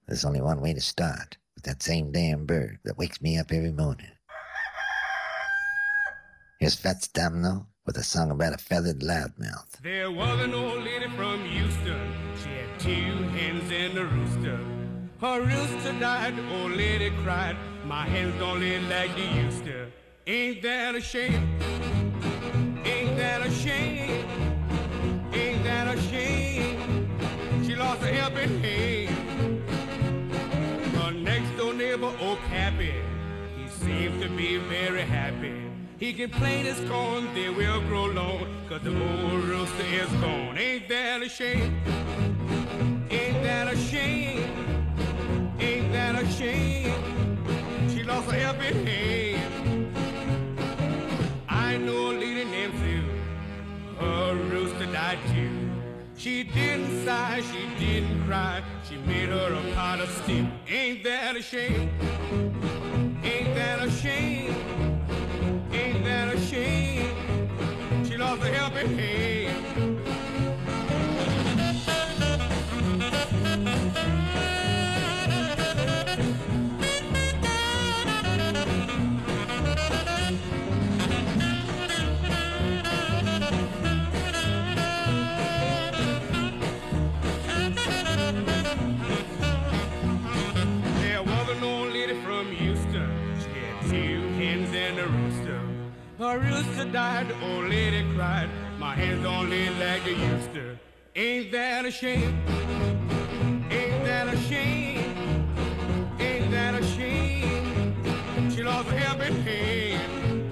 There's only one way to start, with that same damn bird that wakes me up every morning. Here's Fats Domino with a song about a feathered loudmouth. There was an old lady from Houston. She had 2 hens and a rooster. Her rooster died, the old lady cried. My hens don't lay like they used to. Ain't that a shame? Ain't that a shame? Ain't that a shame? She lost a helping hand. Her next door neighbor, old Cappy, he seems to be very happy. He can plant his corn, they will grow long, 'cause the old rooster is gone. Ain't that a shame? Ain't that a shame? Ain't that a shame? She lost a helping hand. I know a lady named Sue, her rooster died too. She didn't sigh, she didn't cry, she made her a pot of stew. Ain't that a shame? Ain't that a shame? Ain't that a shame? She lost a helping hand. There was an old lady from Houston. She had 2 hens and a rooster. Her rooster died, the old lady cried. My hens don't lay like they used to. Ain't that a shame? Ain't that a shame? Ain't that a shame? She lost a helping hand.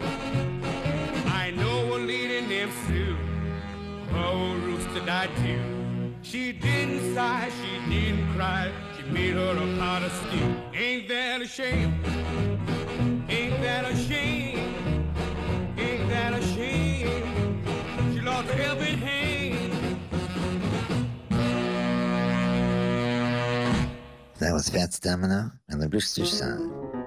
I know a lady named Sue, her old rooster died too. She didn't sigh, she didn't cry, she made her a pot of stew. Ain't that a shame? Ain't that a shame? Ain't that a shame? She lost a helping hand. That was Fats Domino and the Rooster Song.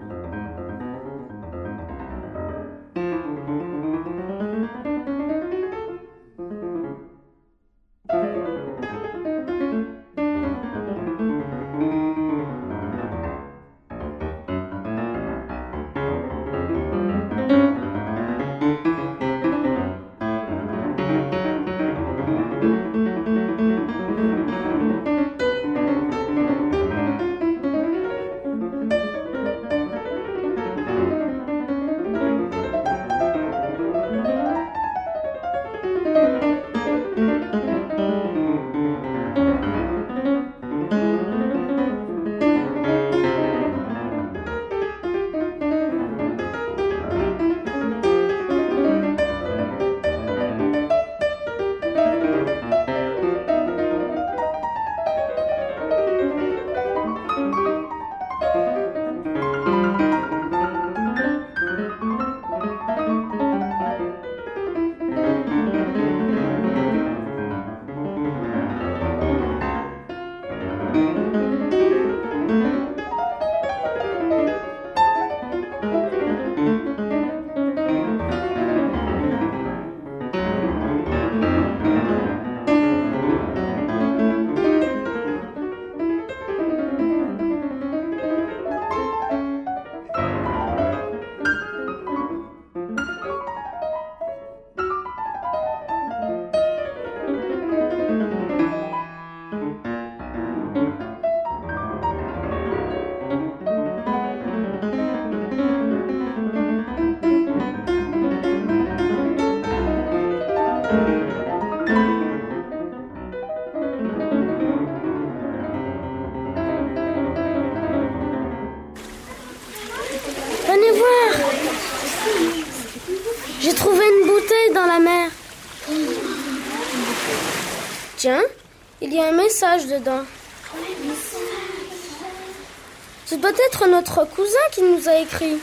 Venez voir. J'ai trouvé une bouteille dans la mer. Tiens, il y a un message dedans. Ce doit être notre cousin qui nous a écrit.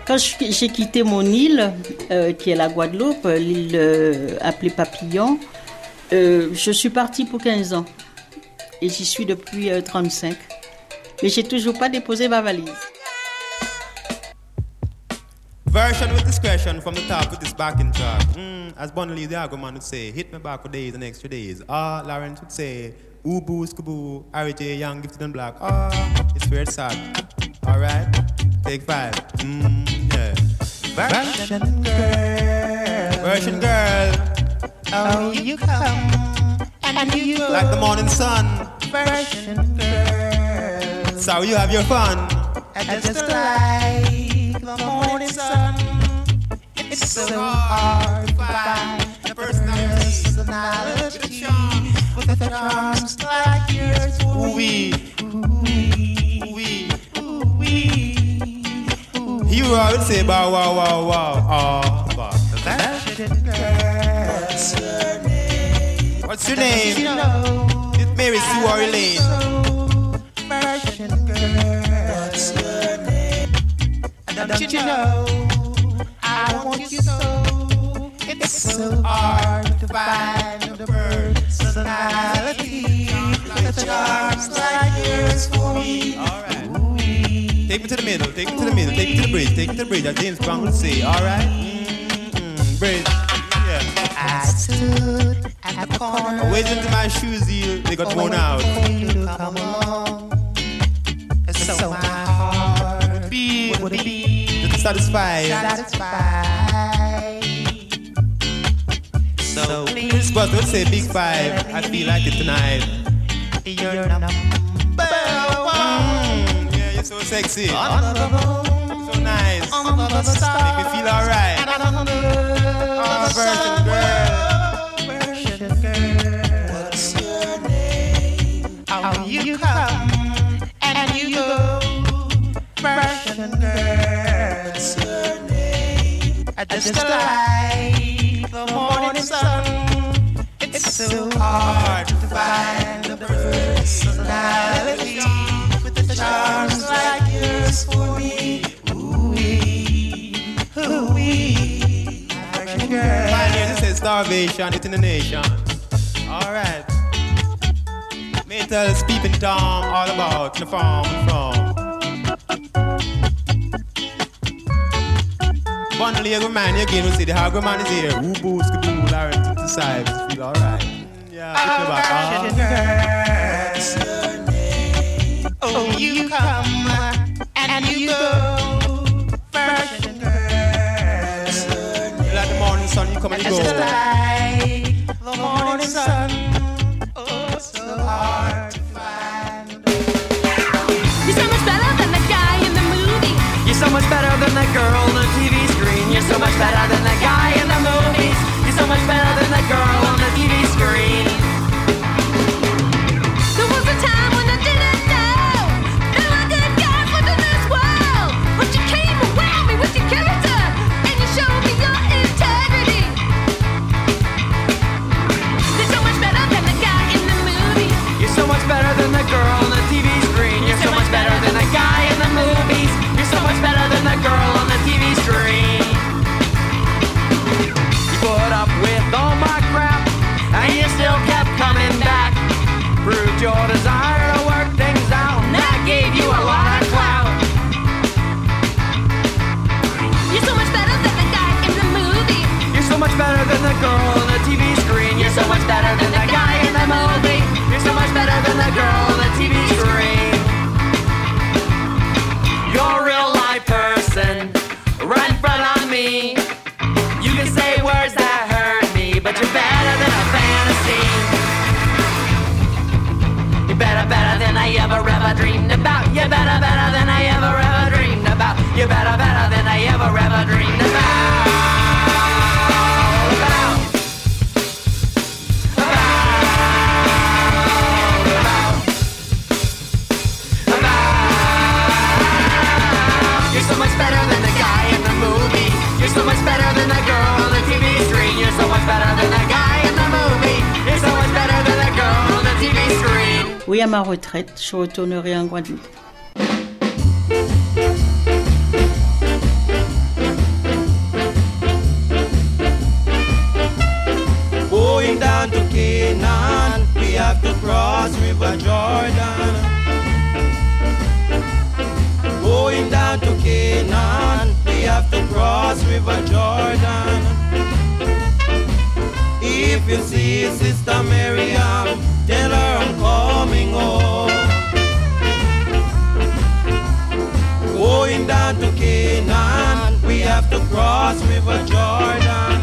Quand j'ai quitté mon île, qui est la Guadeloupe, l'île appelée Papillon, je suis partie pour 15 ans. Et j'y suis depuis 35. Mais j'ai toujours pas déposé ma valise. Version with discretion from the top with this backing track. As Bunny Lee the Agroman would say, hit me back for days and extra days. Lawrence would say, ooh boo skaboo, Harry J. Young, gifted and black. It's weird sad. Alright, take 5. Yeah. Version girl. Oh, you come and you go like the morning sun. Version girl. So you have your fun. And just like the morning sun. It's so hard to find a personality with the charms like yours. Ooh-wee, ooh-wee, ooh-wee, ooh-wee. You would say bow wow wow wow. What's your name? What's your name? You know, it's Mary Sue or Elaine. Version girl. What's your name? Don't you know I want you so? It's so hard to find a personality with the charms like yours for me. All right. Take me to the middle, take me to the middle, take me to the bridge, take me to the bridge, as James Brown would say, alright? Bridge, yeah. I stood at the corner. I waited until my shoes they got worn out. You come along, so my heart would be satisfied. So please, but don't say big 5, I feel like it tonight. You're number 1. You're so sexy, so nice, make me feel alright. Version girl, what's your name? How you come and you go. Version girl, what's your name? I just like the morning sun. It's so hard to find a personality with the charms like yours for me. Ooh-wee, ooh-wee. My name is starvation, it's in the nation. Alright. May tell Peeping Tom all about the farm from. One little man again will say the Hagro man is here. Woo boo skaboo, Lawrence to the side. Feel alright. Yeah, it's your back. What's your name? Oh, you come and you go. Version girl. Like the morning sun, you come and you go. Just like the morning sun. Oh, so hard to find. You're so much better than the guy in the movie. You're so much better than the girl on the TV screen. You're so much better than the guy in the movies. You're so much better than the girl on the TV screen. There was a time when I didn't know there were good guys living in this world. But you came around me with your character and you showed me your integrity. You're so much better than the guy in the movie. You're so much better than the girl on the TV screen. You're so much better than the guy in the movies. You're so much better than the girl on the TV screen. You put up with all my crap and you still kept coming back. Proved your desire to work things out and that gave you a lot of clout. You're so much better than the guy in the movie. You're so much better than the girl on the TV screen. You're so much better than the guy in the movie. You're so much better than the girl on the TV screen. You're a real life person, right in front of me. You can say words that hurt me, but you're better than a fantasy. You're better than I ever dreamed about. You're better than I ever dreamed about. You're better than I ever dreamed about. You're so much better than the guy in the movie. You're so much better than the girl on the TV screen. You're so much better than the guy in the movie. You're so much better than the girl on the TV screen. Oui, à ma retraite, je retournerai en Guadeloupe. you see Sister Miriam, tell her I'm coming home. Going down to Canaan, we have to cross River Jordan.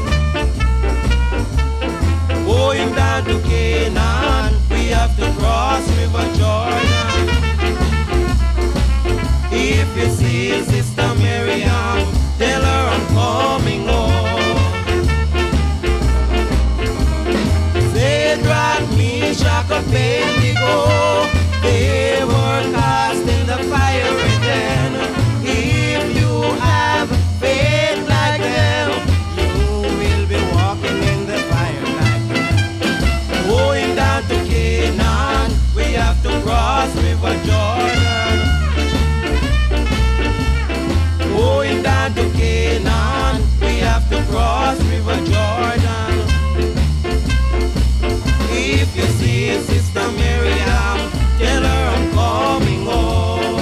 Going down to Canaan, we have to cross River Jordan. If you see Sister Miriam, tell her I'm coming home. Shadrach, Meshach, Abednego, they were cast in the fiery den. If you have faith like them, you will be walking in the fire like them. Going down to Canaan, we have to cross River Jordan. Going down to Canaan, we have to cross River Jordan. If you see Sister Miriam, tell her I'm coming home.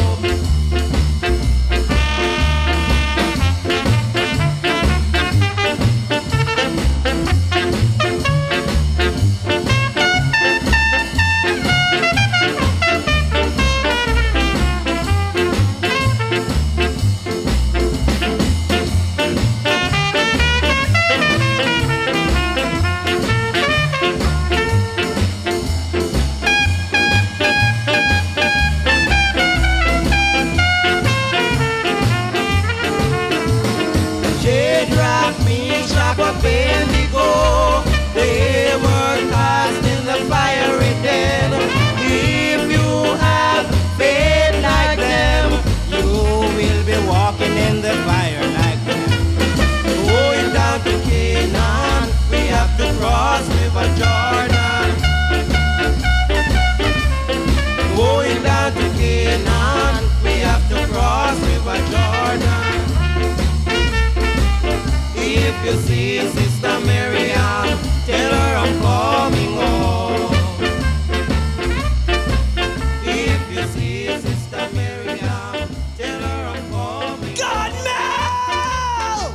Shadrach, Meshach, Abednego, they were cast in the fiery den. If you have faith like them, you will be walking in the fire like them. Going down to Canaan, we have to cross River Jordan. Going down to Canaan, we have to cross River Jordan. If you see Sister Miriam, tell her I'm coming home. If you see Sister Miriam, tell her I'm coming God, no!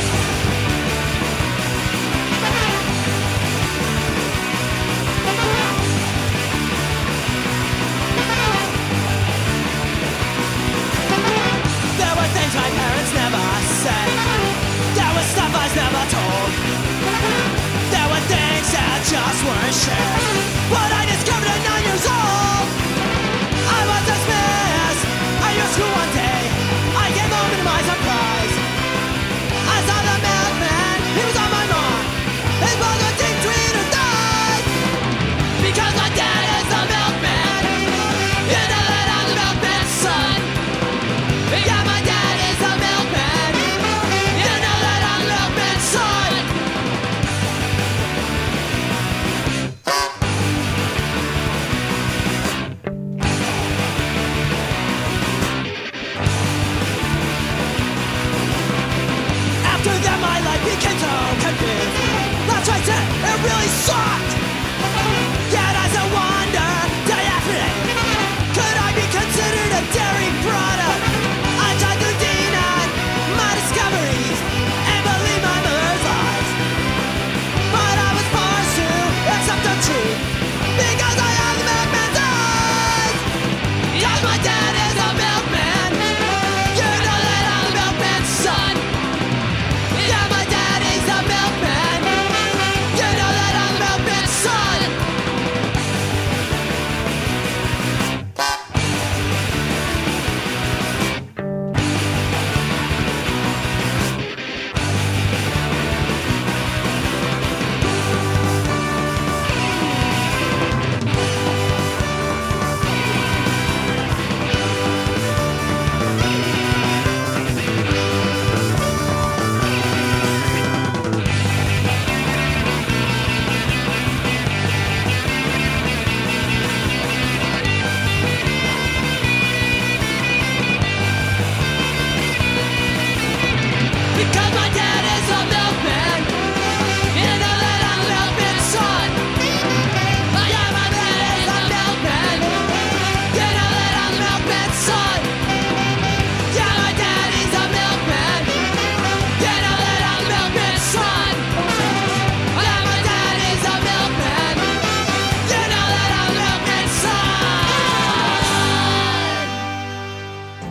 There were things my parents never said. There was stuff I was never told. There were things that just weren't shared. What I discovered at 9 years old, I was dismissed at your school one day. I came home to my surprise. I saw the milkman, he was on my lawn. His mother was deep sweet or died. Because my dad is the milkman. You know that I'm the milkman's son. Yeah, my dad is the milkman. You know that I'm the milkman's son. After that, my life became so confused. That's why I said it really sucked. Yet as I wonder, day after day, could I be considered a dairy product? I tried to deny my discoveries and believe my mother's lies, but I was forced to accept the truth because I have the milkman's eyes. Cause my dad is a milkman. You know that I'm the milkman's son. Yeah, my dad is a milkman. You know that I'm the milkman's son. Because my dad is a milkman. You know that I'm the milkman's son. Yeah, my dad is a milkman. You know that I'm the milkman's son. Yeah, my dad is a milkman. You know that I'm the milkman's son. Yeah, my dad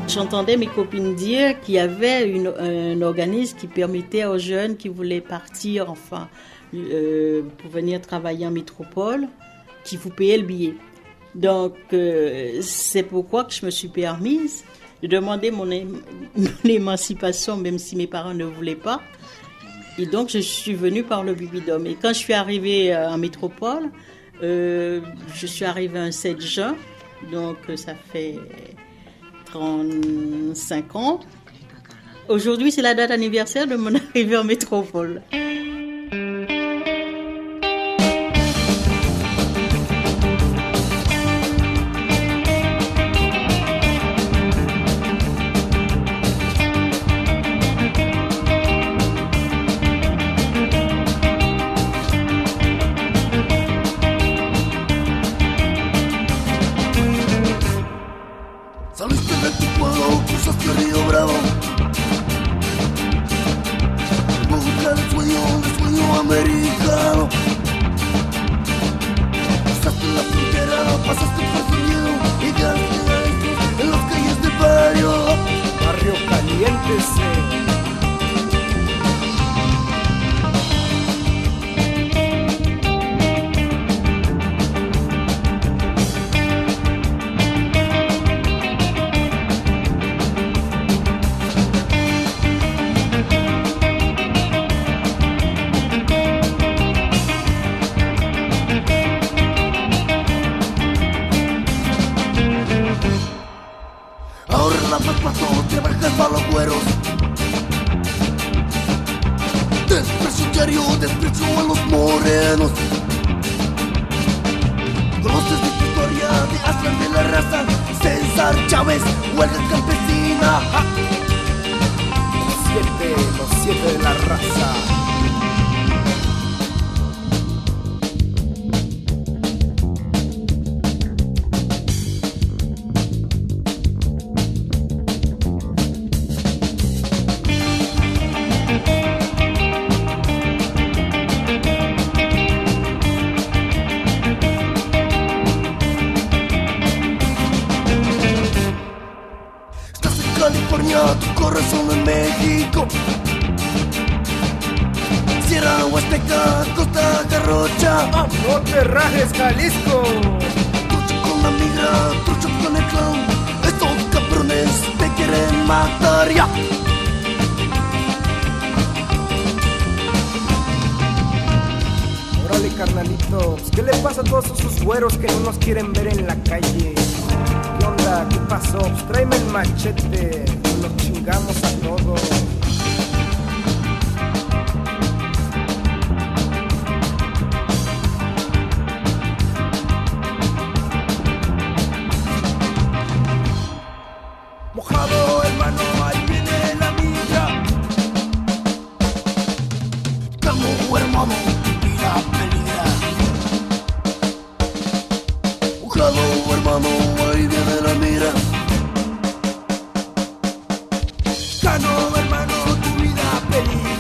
j'entendais mes copines dire qu'il y avait un organisme qui permettait aux jeunes qui voulaient partir, pour venir travailler en métropole, qui vous payait le billet. Donc, c'est pourquoi que je me suis permise de demander mon émancipation, même si mes parents ne voulaient pas. Et donc, je suis venue par le Bibidome. Et quand je suis arrivée en métropole, je suis arrivée un 7 juin, donc ça fait 35 ans. Aujourd'hui, c'est la date anniversaire de mon arrivée en métropole. Saliste de tu pueblo, cruzaste Río Bravo, busca el sueño americano. Pasaste la frontera, pasaste por el miedo y llegaste a estos en las calles de Barrio Caliente. Para los güeros, desprecio diario, desprecio a los morenos. Conoces de tu historia, de Aslan de la raza, César Chávez, huelga campesina. ¡Ja! Los siete de la raza. California, tu corazón en México. Sierra Huasteca, Costa Garrocha. No te rajes, Jalisco. Trucho con la migra, trucho con el clown. Estos cabrones te quieren matar ya. Órale, carnalitos, ¿qué le pasa a todos esos güeros que no nos quieren ver en la calle? ¿Qué onda? ¿Qué pasó? Pues tráeme el machete, nos chingamos a todos. Mojado, hermano, ahí viene la milla. Camo, hermano, vida peligra. Mojado, hermano, ahí viene la mira. Cano, hermano, tu vida peligra.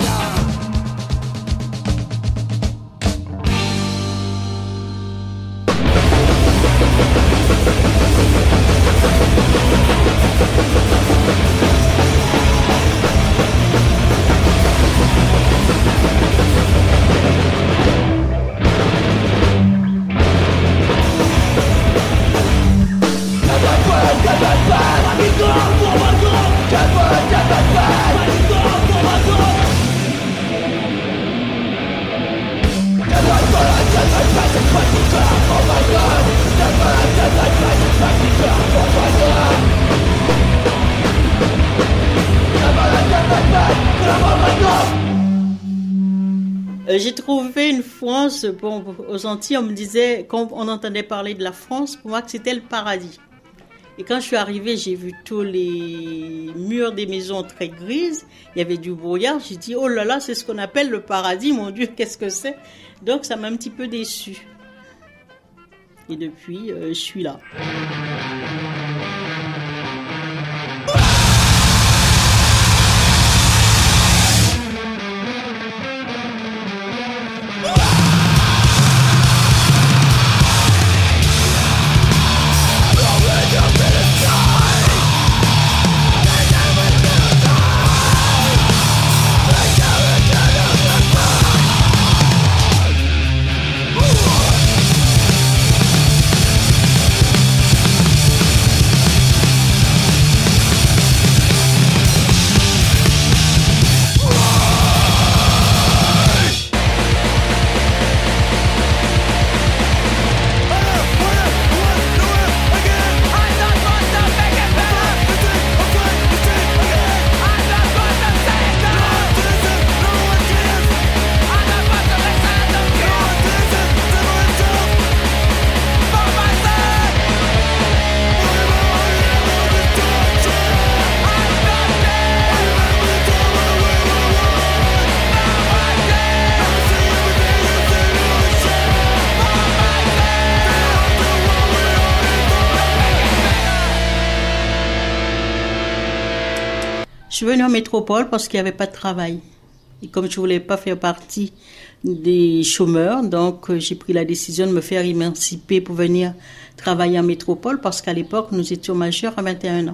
J'ai trouvé une France, bon, aux Antilles, on me disait, quand on entendait parler de la France, pour moi que c'était le paradis. Et quand je suis arrivée, j'ai vu tous les murs des maisons très grises, il y avait du brouillard, j'ai dit, oh là là, c'est ce qu'on appelle le paradis, mon Dieu, qu'est-ce que c'est? Donc ça m'a un petit peu déçue. Et depuis, je suis là. suis venue en métropole parce qu'il n'y avait pas de travail. Et comme je voulais pas faire partie des chômeurs, donc j'ai pris la décision de me faire émanciper pour venir travailler en métropole parce qu'à l'époque, nous étions majeurs à 21 ans.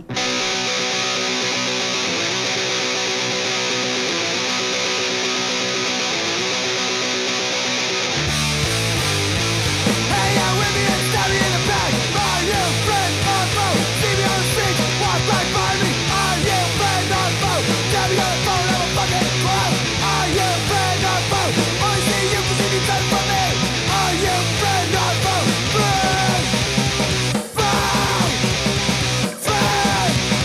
Friend,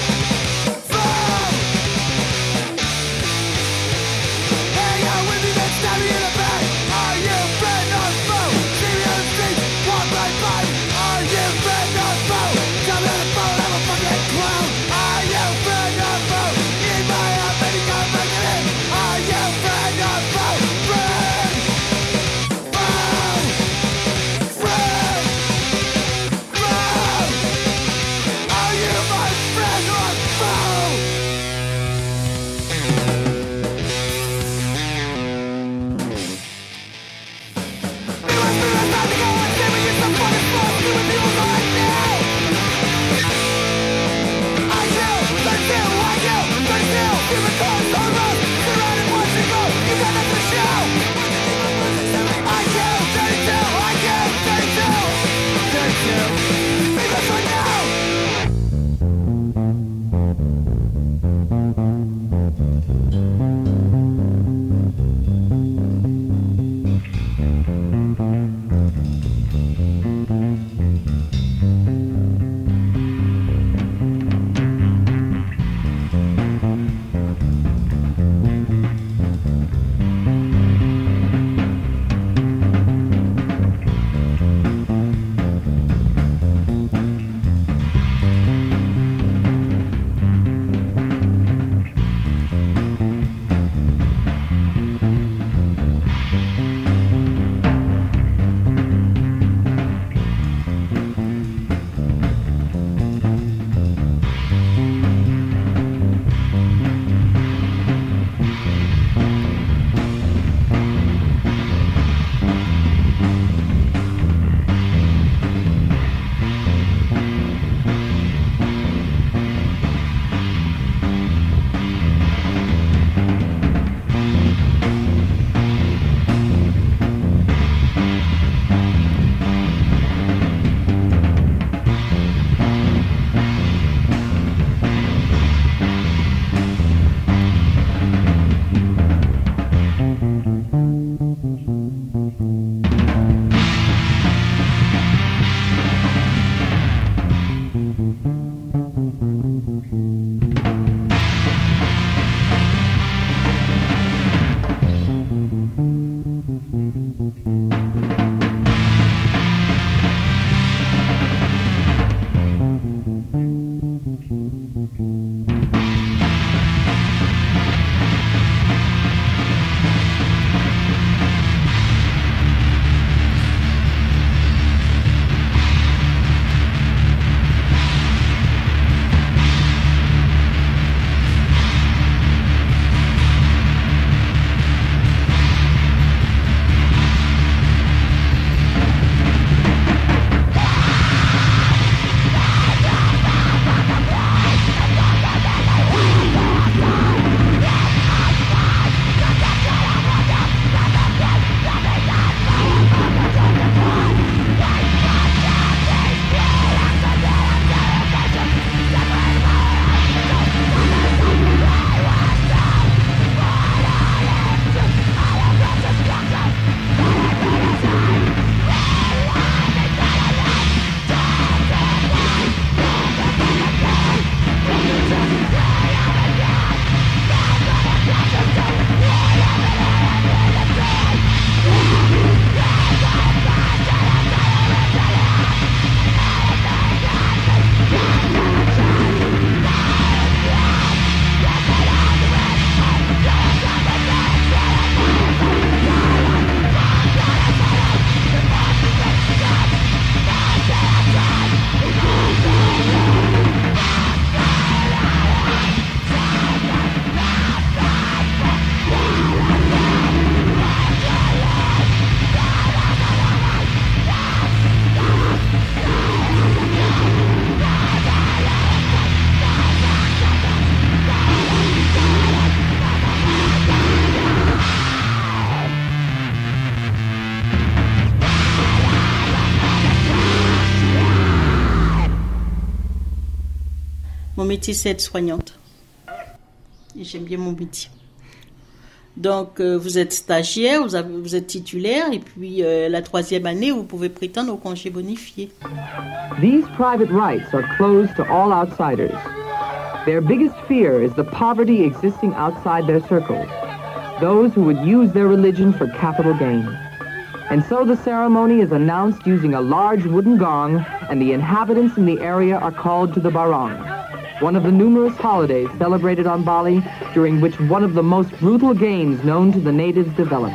Mon métier, c'est aide-soignante. Et j'aime bien mon métier. Donc, vous êtes stagiaire, vous êtes titulaire, et puis la 3e année, vous pouvez prétendre au congé bonifié. These private rights are closed to all outsiders. Their biggest fear is the poverty existing outside their circles, those who would use their religion for capital gain. And so the ceremony is announced using a large wooden gong, and the inhabitants in the area are called to the barong, one of the numerous holidays celebrated on Bali, during which one of the most brutal games known to the natives developed.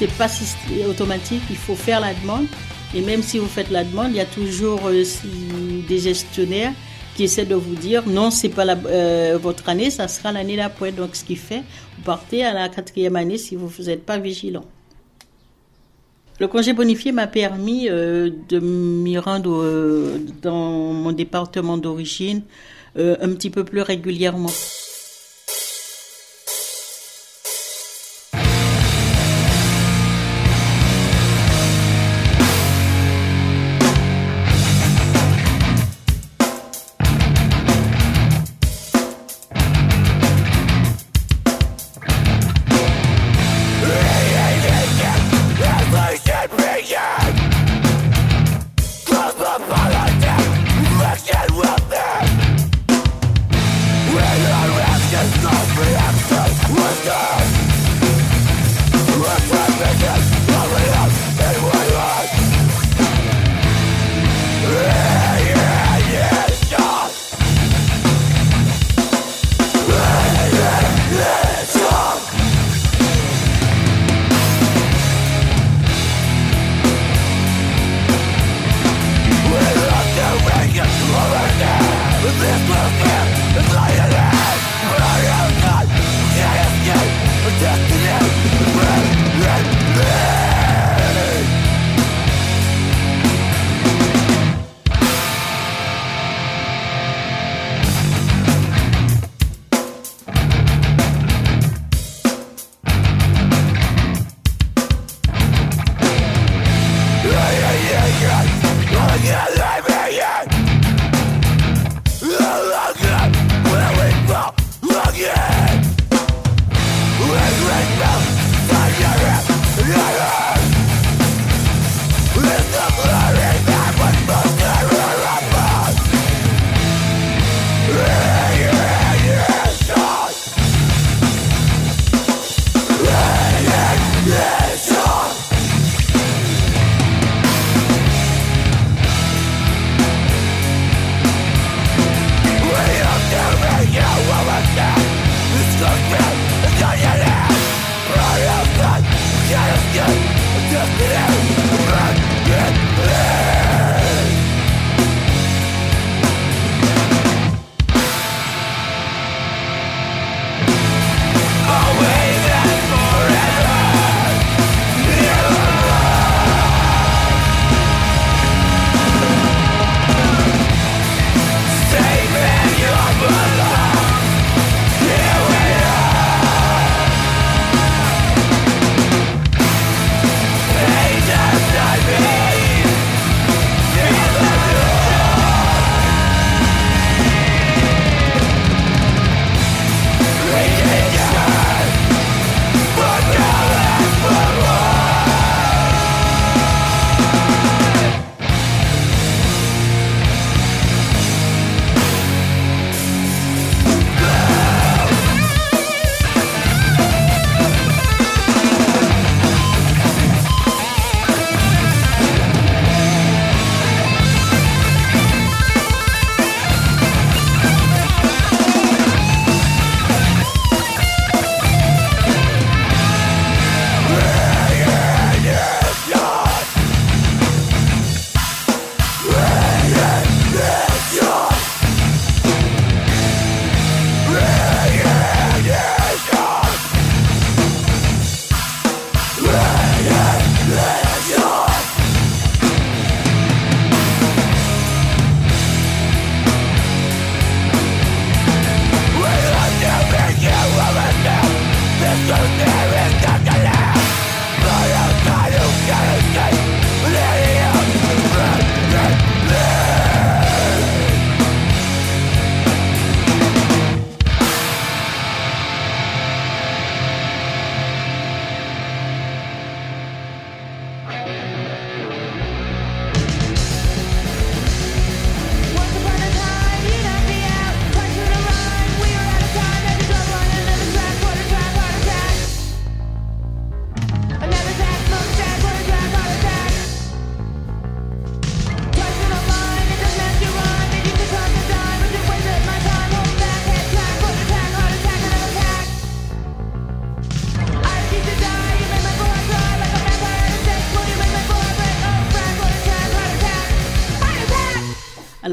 c'est pas automatique, il faut faire la demande. Et même si vous faites la demande, il y a toujours des gestionnaires qui essaient de vous dire non, c'est pas votre année, ça sera l'année d'après. Donc ce qui fait, vous partez à la 4e année si vous n'êtes pas vigilant. Le congé bonifié m'a permis de m'y rendre dans mon département d'origine un petit peu plus régulièrement. We're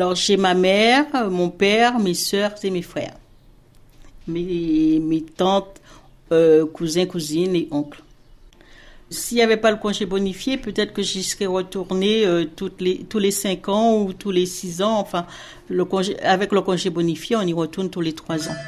Alors, j'ai ma mère, mon père, mes sœurs et mes frères. Mes tantes, cousins, cousines et oncles. S'il n'y avait pas le congé bonifié, peut-être que j'y serais retournée tous les 5 ans ou tous les 6 ans. Enfin, avec le congé bonifié, on y retourne tous les 3 ans.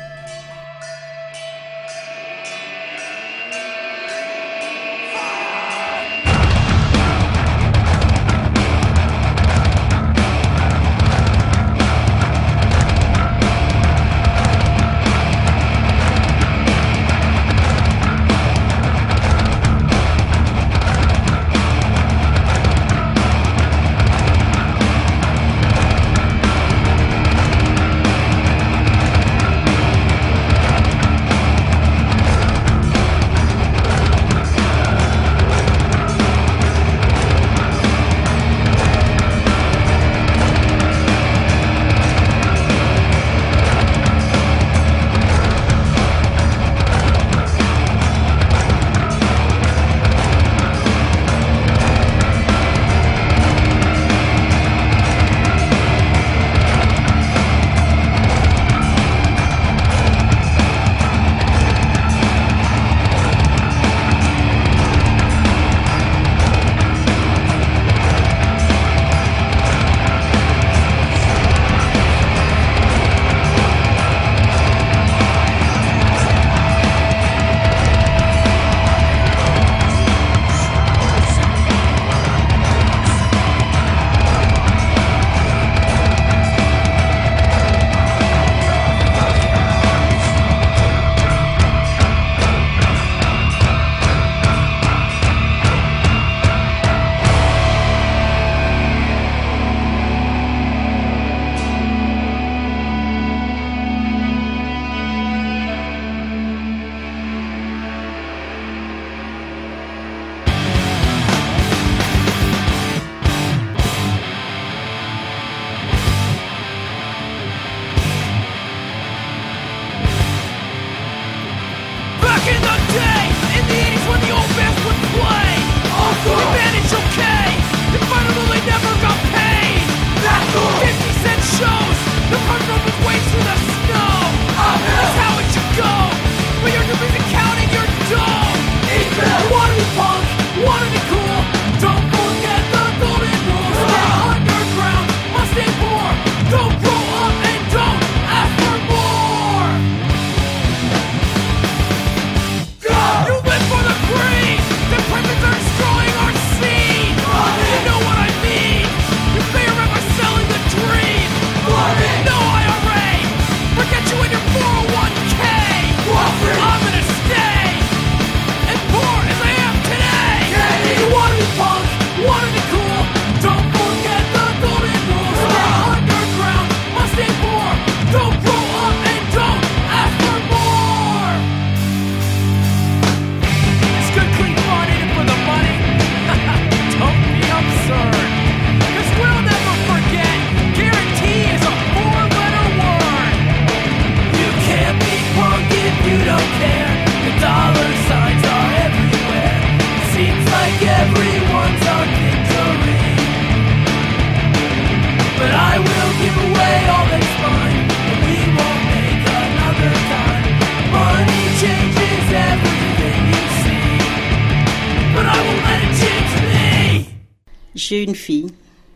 J'ai une fille.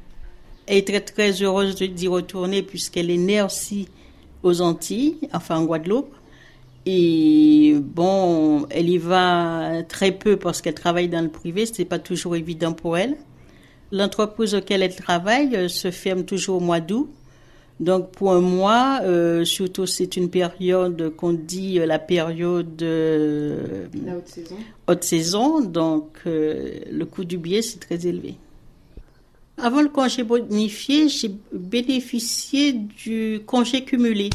Elle est très très heureuse d'y retourner puisqu'elle est née aussi aux Antilles, enfin en Guadeloupe. Et bon, elle y va très peu parce qu'elle travaille dans le privé, ce n'est pas toujours évident pour elle. L'entreprise auquel elle travaille se ferme toujours au mois d'août. Donc pour un mois, surtout c'est une période qu'on dit la période la haute saison. Haute saison, donc le coût du billet c'est très élevé. Avant le congé bonifié, j'ai bénéficié du congé cumulé.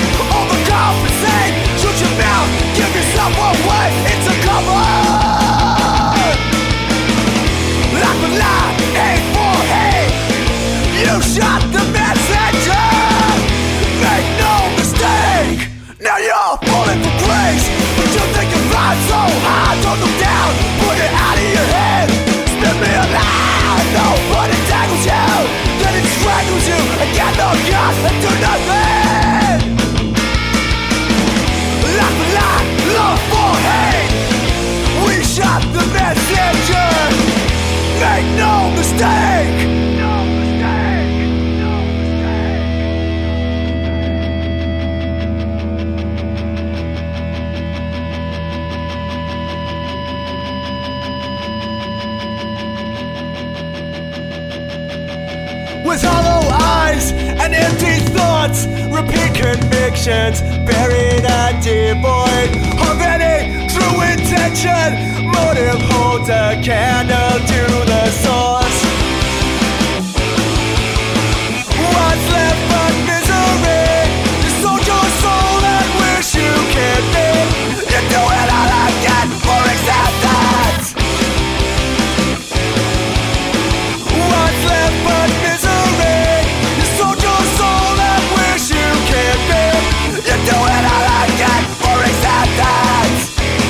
Away, it's a cover. mistake. With hollow eyes and empty thoughts, repeat convictions buried and devoid of any true intention. Motive holds a candle to the source. What's left but misery? You sold your soul and wish you could be. You do it all again for acceptance. What's left but misery? You sold your soul and wish you could be. You do it all again for acceptance.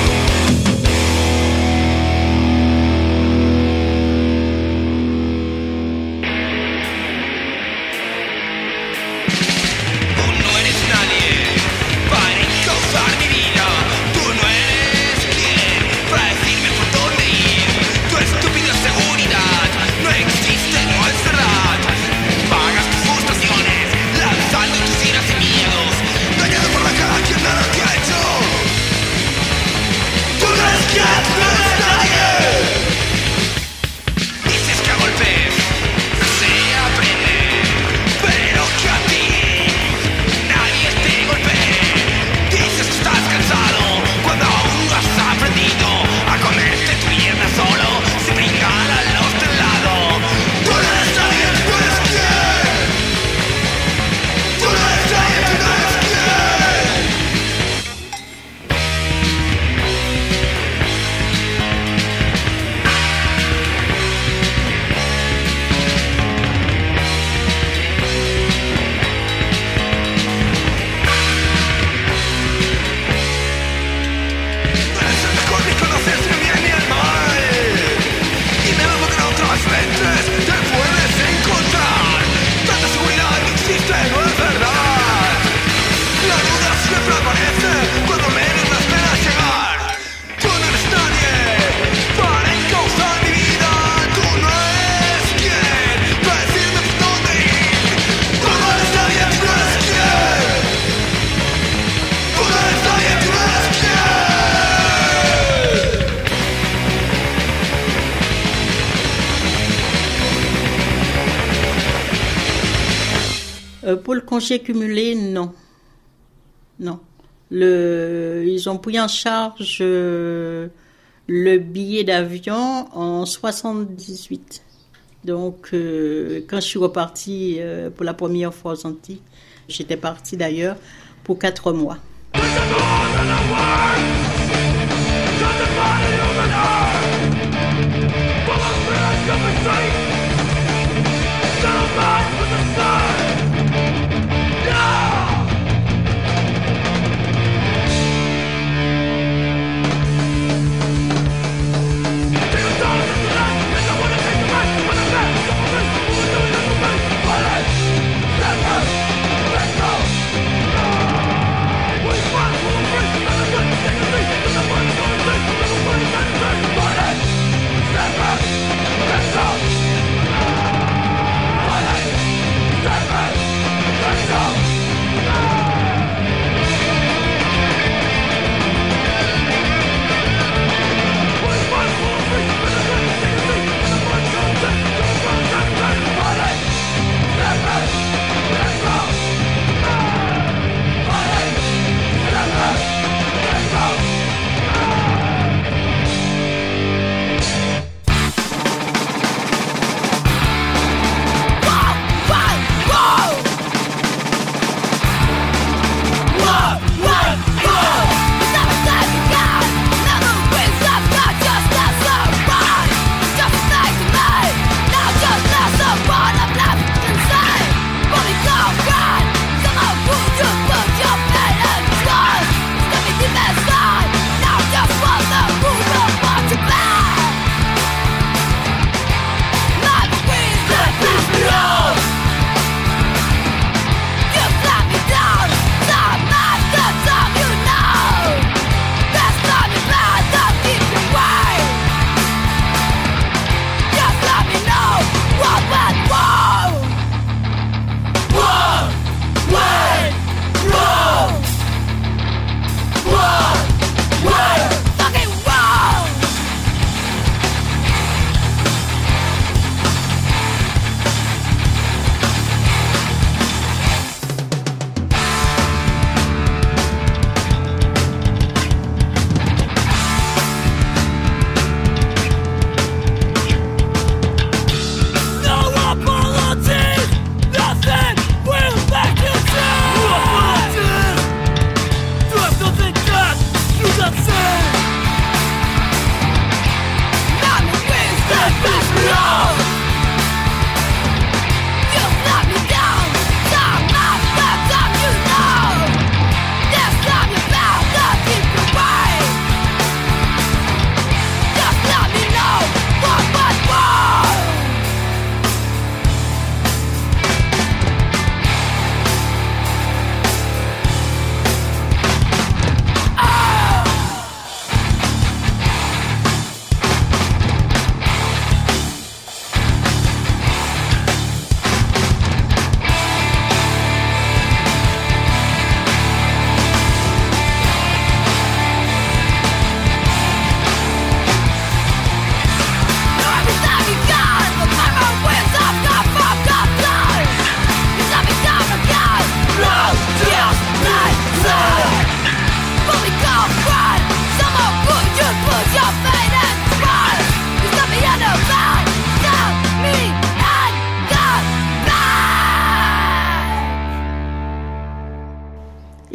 Pour le congé cumulé, non. Non. Ils ont pris en charge le billet d'avion en 78. Donc, quand je suis repartie pour la première fois aux Antilles, j'étais partie d'ailleurs pour 4 mois. What?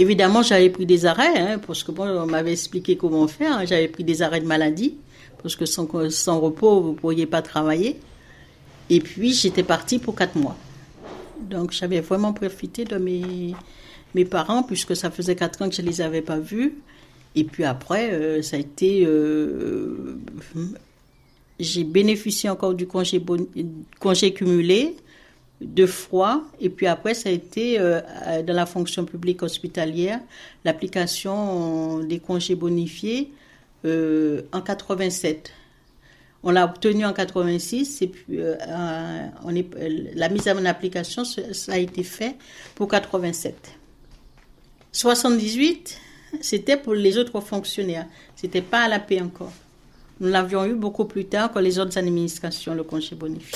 Évidemment, j'avais pris des arrêts, hein, parce que bon, on m'avait expliqué comment faire. Hein. J'avais pris des arrêts de maladie, parce que sans repos, vous ne pourriez pas travailler. Et puis, j'étais partie pour 4 mois. Donc, j'avais vraiment profité de mes parents, puisque ça faisait 4 ans que je ne les avais pas vus. Et puis après, ça a été... j'ai bénéficié encore du congé cumulé, 2 fois. Et puis après, ça a été dans la fonction publique hospitalière, l'application des congés bonifiés en 87. On l'a obtenu en 86 et puis la mise en application, ça a été fait pour 87. 78, c'était pour les autres fonctionnaires. C'était pas à la paix encore. Nous l'avions eu beaucoup plus tard que les autres administrations, le congé bonifié.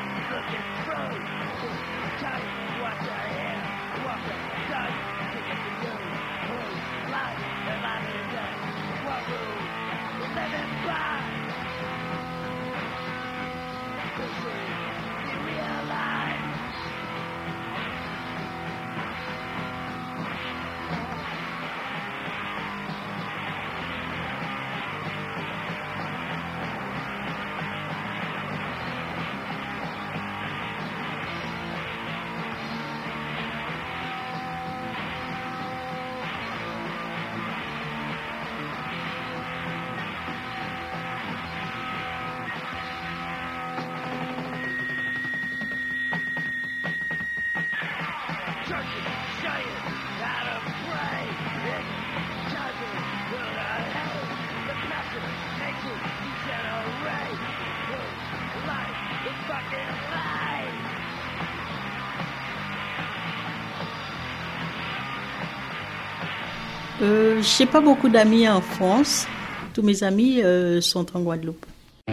Tell you what I hear, what I've done to get J'ai pas beaucoup d'amis en France. Tous mes amis sont en Guadeloupe.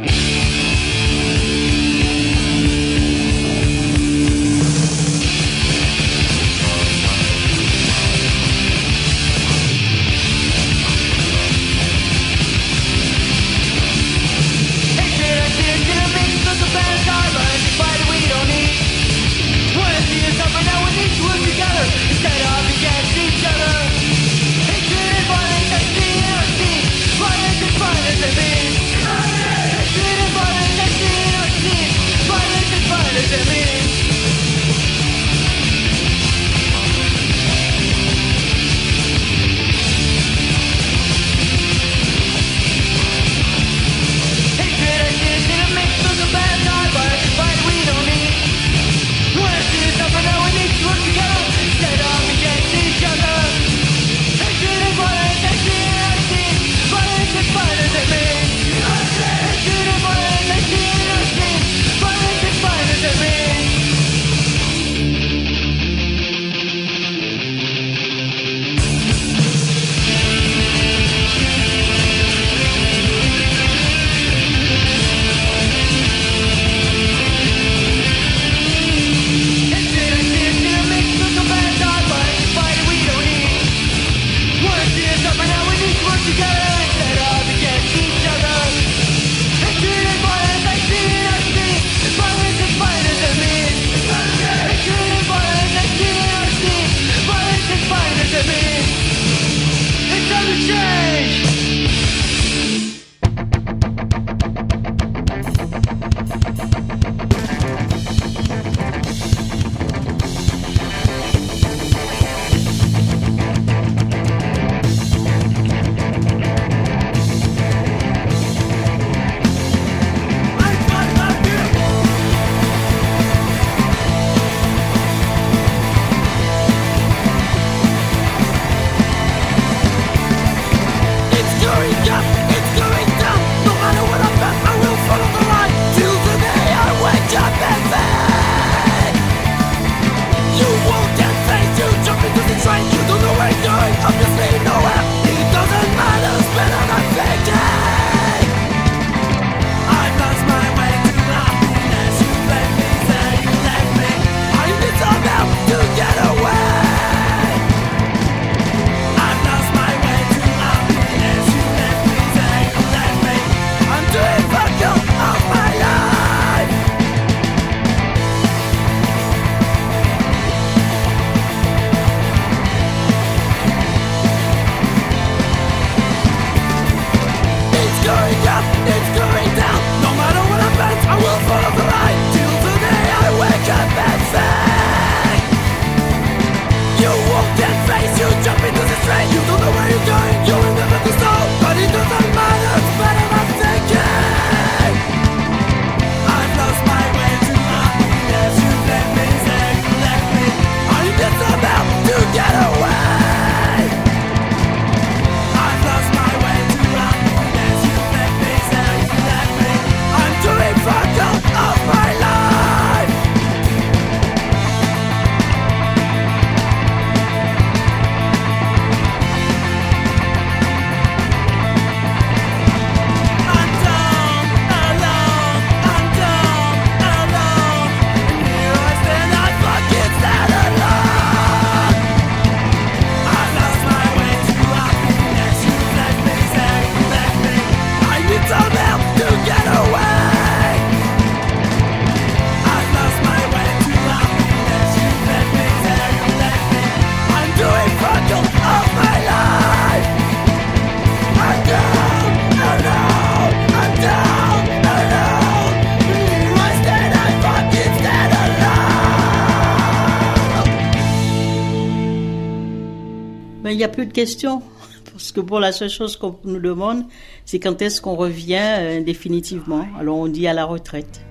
Mais il n'y a plus de questions. Parce que pour la seule chose qu'on nous demande, c'est quand est-ce qu'on revient définitivement. Alors on dit à la retraite.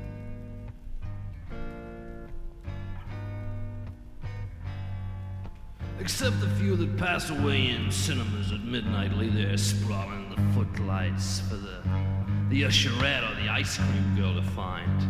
Except the few that pass away in cinemas at midnight lay there sprawling in the footlights for the usherette or the ice cream girl to find.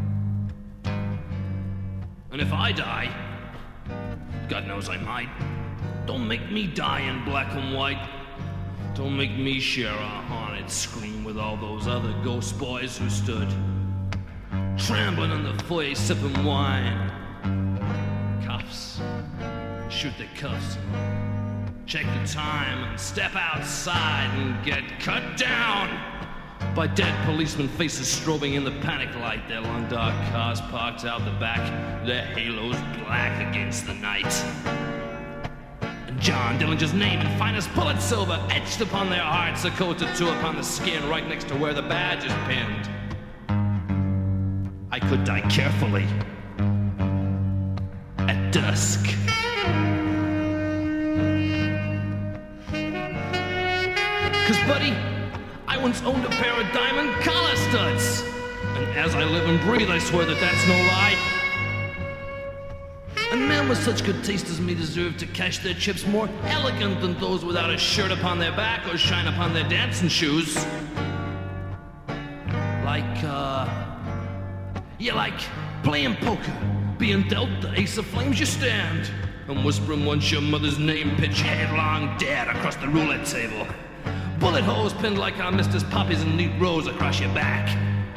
And if I die, God knows I might, don't make me die in black and white. Don't make me share a haunted scream with all those other ghost boys who stood trembling in the foyer sipping wine. Cuffs. Shoot their cuffs, check the time, and step outside and get cut down by dead policemen, faces strobing in the panic light. Their long dark cars parked out the back, their halos black against the night. And John Dillinger's name in finest bullet silver etched upon their hearts, a coat or two upon the skin right next to where the badge is pinned. I could die carefully at dusk. Cause buddy, I once owned a pair of diamond collar studs. And as I live and breathe, I swear that that's no lie. And men with such good taste as me deserve to cash their chips more elegant than those without a shirt upon their back or shine upon their dancing shoes. Like playing poker, being dealt the ace of flames you stand, and whispering once your mother's name, pitch headlong dead across the roulette table. Bullet holes pinned like our Mr. Poppies in neat rows across your back.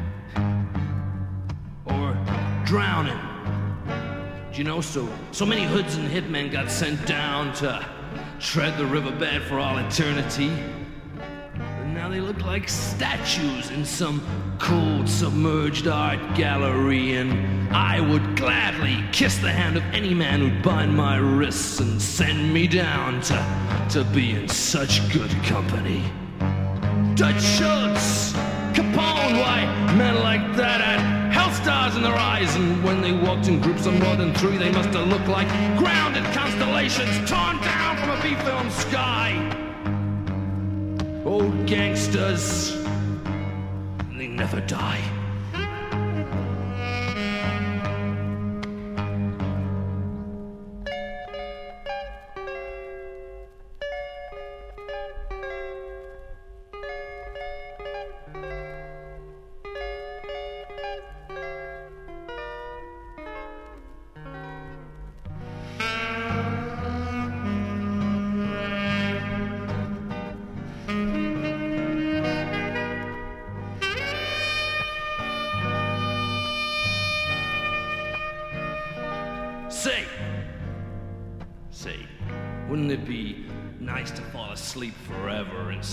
Or drowning. Do you know, so many hoods and hitmen got sent down to tread the riverbed for all eternity. And now they look like statues in some cold, submerged art gallery. And I would gladly kiss the hand of any man who'd bind my wrists and send me down to be in such good company. Dutch Schultz, Capone, why, men like that had hell stars in their eyes, and when they walked in groups of more than three, they must have looked like grounded constellations torn down from a B-film sky. Old gangsters, they never die. Say, wouldn't it be nice to fall asleep forever in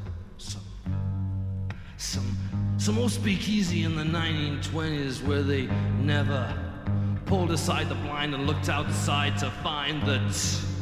some old speakeasy in the 1920s where they never pulled aside the blind and looked outside to find that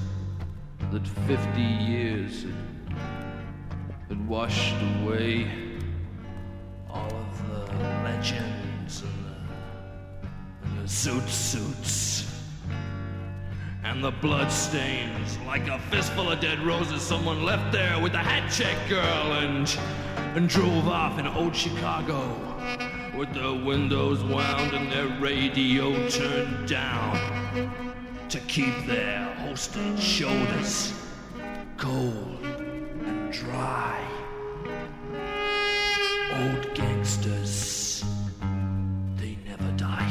50 years had washed away all of the legends and the zoot suits and the bloodstains, like a fistful of dead roses someone left there with the hat check girl, and drove off in old Chicago with their windows wound and their radio turned down to keep their holstered shoulders cold and dry. Old gangsters, they never die.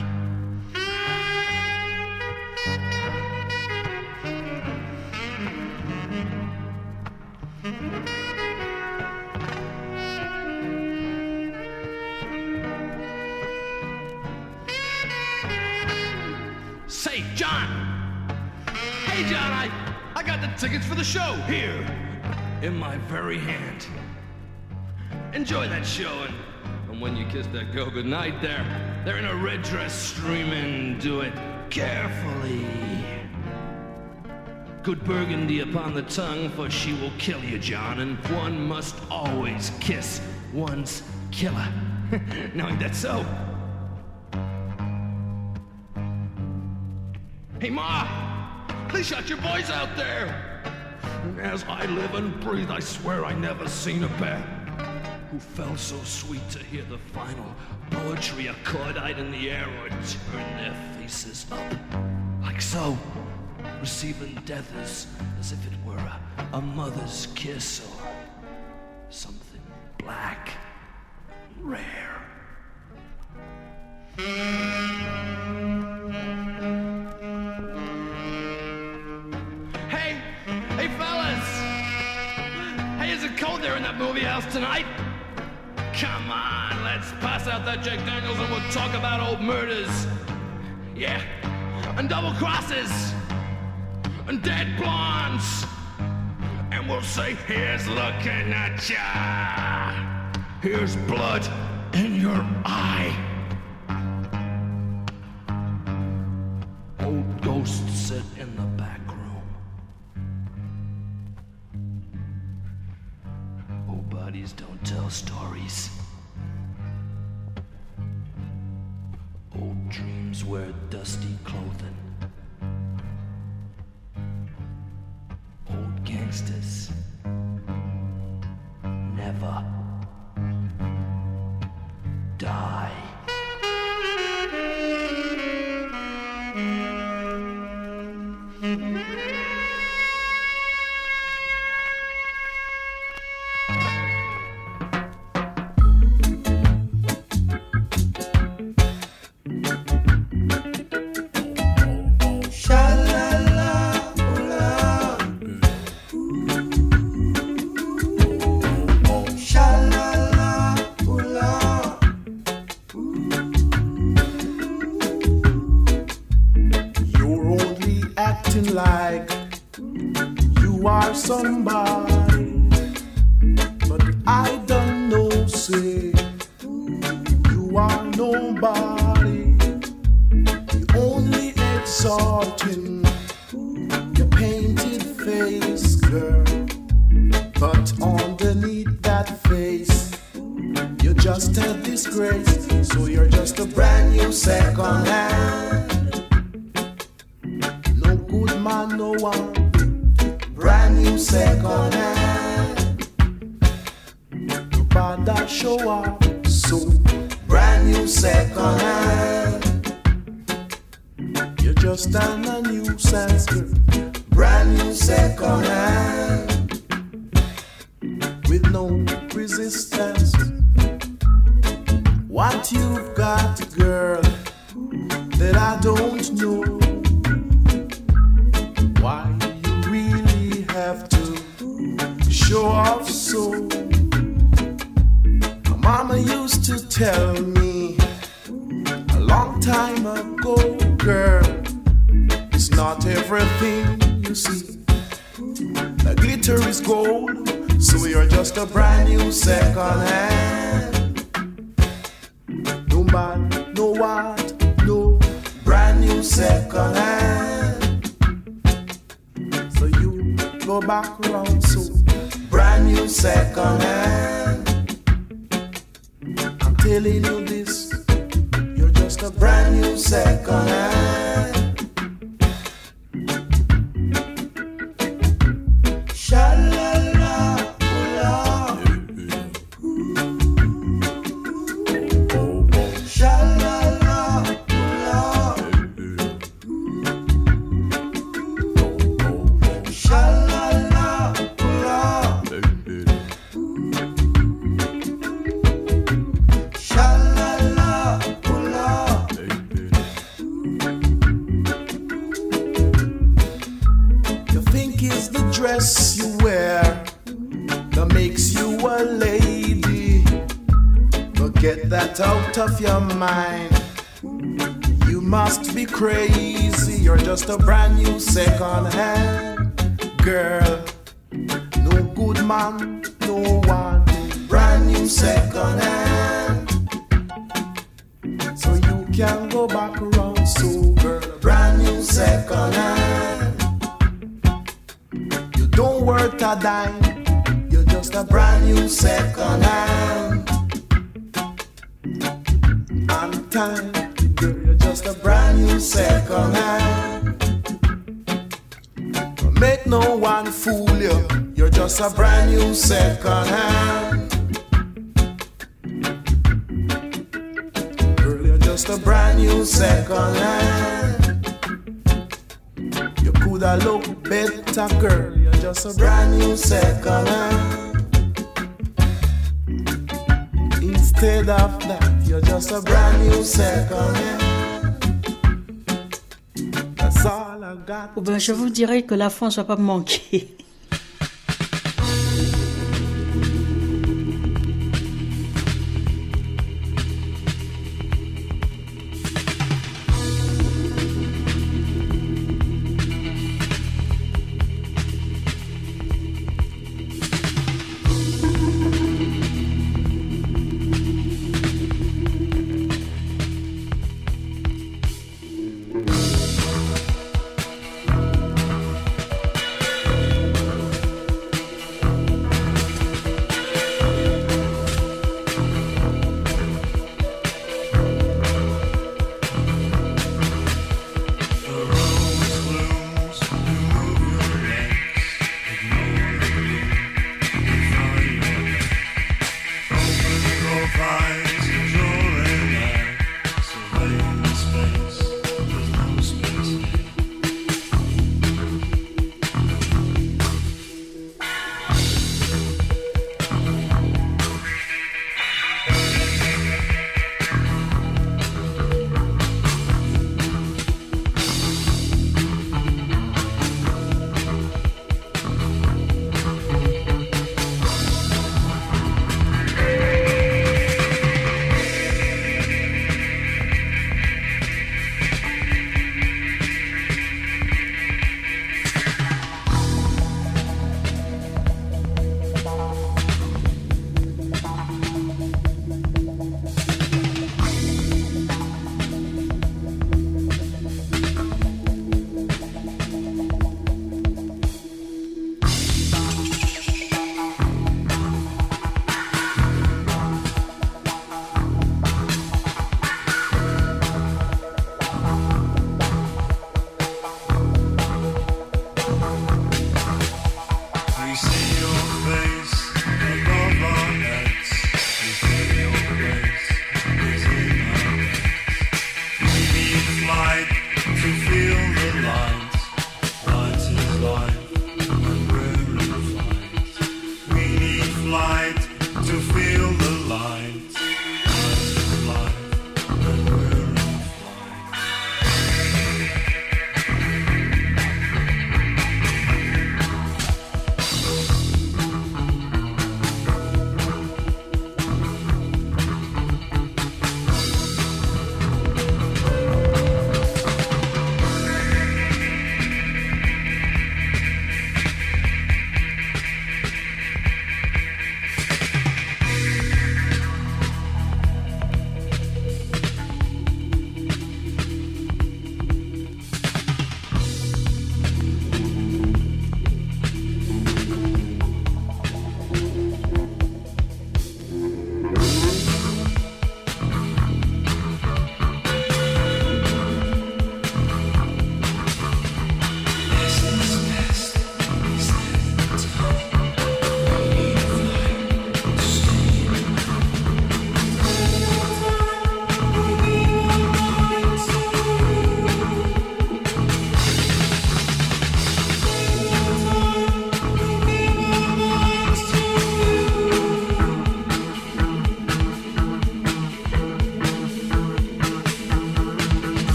Say, John! Hey, John, I got the tickets for the show here in my very hand. Enjoy that show, and when you kiss that girl goodnight, they're in a red dress streaming. Do it carefully. Good burgundy upon the tongue, for she will kill you, John, and one must always kiss one's killer. Now, ain't that so? Hey, Ma! Please shut your boys out there! And as I live and breathe, I swear I never seen a pair who felt so sweet to hear the final poetry accord-eyed in the air or turn their faces up like so. receiving death as if it were a mother's kiss or something black, rare. Hey fellas! Hey, is it cold there in that movie house tonight? Come on, let's pass out that Jack Daniels and we'll talk about old murders. Yeah, and double crosses, and dead blondes. And we'll say, here's looking at ya. Here's blood in your eye. Old ghosts sit in the back room. Old bodies don't tell stories. Old dreams wear dusty clothing. Old gangsters never die. Like you are somebody, but I don't know, say you are nobody. You only exalting your painted face, girl, but underneath that face you're just a disgrace. So you're just a brand new second hand. No one, brand new second hand. Nobody show up, so brand new second hand. You're just a nuisance, girl. Brand new second hand, with no resistance. What you've got, girl, that I don't know. Why you really have to show off so? My mama used to tell me a long time ago, girl, it's not everything you see. The glitter is gold, so you're just a brand new second hand. Nobody, no what, no brand new second hand. Go back around, so brand new second hand. I'm telling you this, you're just a brand new second hand. Sha-la-la, ooh-la. Sha-la-la, ooh-la. Sha-la-la. Dress you wear that makes you a lady, but get that out of your mind. You must be crazy, you're just a brand new second hand girl. No good man, no one, brand new second hand. So you can go back around, so girl, brand new second hand. Don't worth a dime, you're just a brand new second hand. On time, girl, you're just a brand new second hand. Don't make no one fool you, you're just a brand new second hand. Girl, you're just a brand new second hand. You could a look better, girl. You're just a brand new second hand. Instead of that, you're just a brand new second hand. That's all I got. Oh ben, je vous dirais que la France va pas me manquer.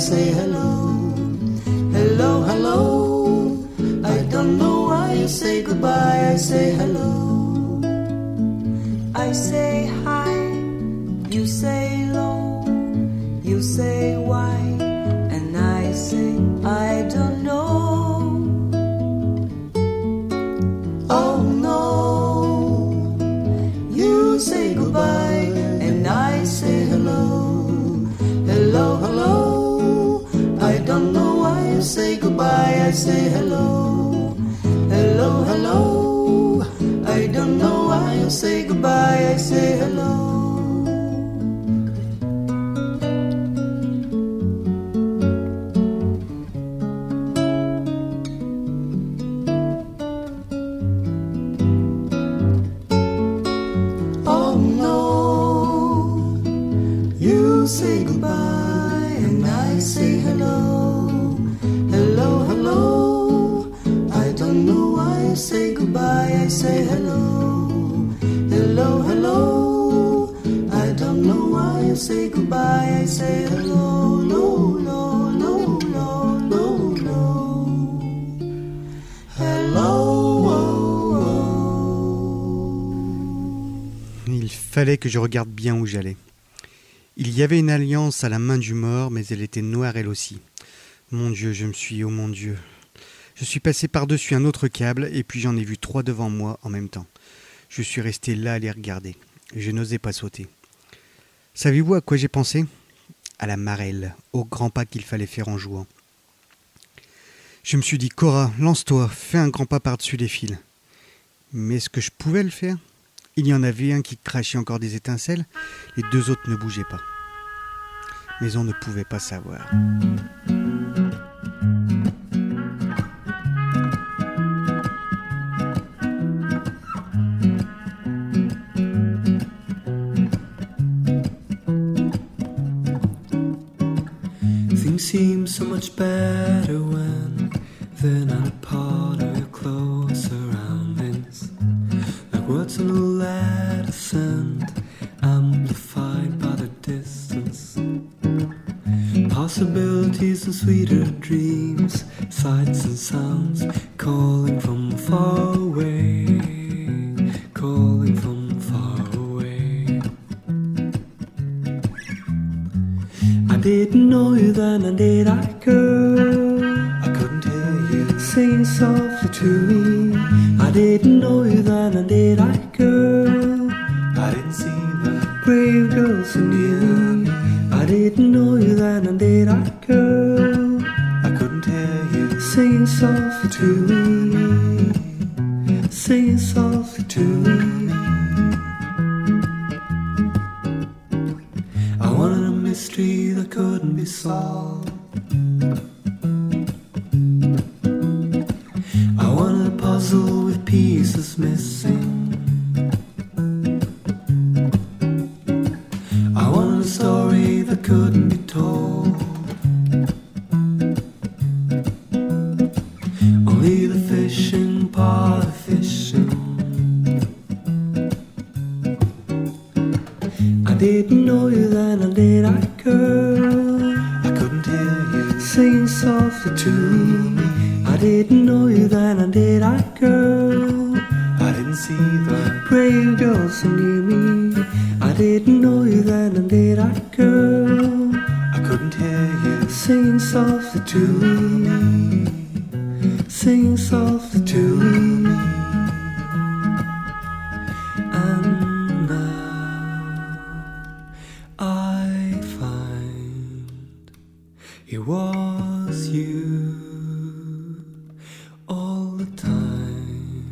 say hello. Hello, hello. I don't know why you say goodbye. I say hello. I say hi. You say low. You say why. And I say I don't know. Oh no. You say goodbye. And I say hello. Hello, hello. I don't know why you say goodbye. I say hello. Hello, hello. I don't know why you say goodbye. I say hello. Oh no. You say goodbye and I say hello. Hello, hello. I don't know why you say goodbye. I say hello. Hello, hello. I don't know why you say goodbye. I say hello. Lo, lo, lo, lo, lo, lo. Hello. Il fallait que je regarde bien où j'allais. Il y avait une alliance à la main du mort, mais elle était noire elle aussi. Mon Dieu, oh mon Dieu. Je suis passé par-dessus un autre câble et puis j'en ai vu 3 devant moi en même temps. Je suis resté là à les regarder. Je n'osais pas sauter. Savez-vous à quoi j'ai pensé ? À la marelle, au grand pas qu'il fallait faire en jouant. Je me suis dit, Cora, lance-toi, fais un grand pas par-dessus les fils. Mais est-ce que je pouvais le faire ? Il y en avait un qui crachait encore des étincelles, les 2 autres ne bougeaient pas. Mais on ne pouvait pas savoir. Things seem so much better when they're not a part of your close surroundings. Like words on a letter sent, amplified by the distance. Possibilities and sweeter dreams, sights and sounds, calling from far away, calling from far away. I didn't know you then, and did I, girl? I couldn't hear you singing softly to me. I didn't know you then, and did I, girl? I didn't see the brave girls who knew me. I didn't know you then, and did I, girl? I couldn't hear you singing softly to me, singing softly to me. I wanted a mystery that couldn't be solved. I wanted a puzzle with pieces missing. I wanted a story that couldn't be told. Only the fishing part of fishing. I didn't know you then, and did I, girl? I couldn't hear you singing softly to me. I didn't know you then, and did I, girl? I didn't see the brave girls who knew me. I didn't know you then, and did I, girl? I couldn't hear you singing softly to me, singing softly to me. And now I find it was you all the time.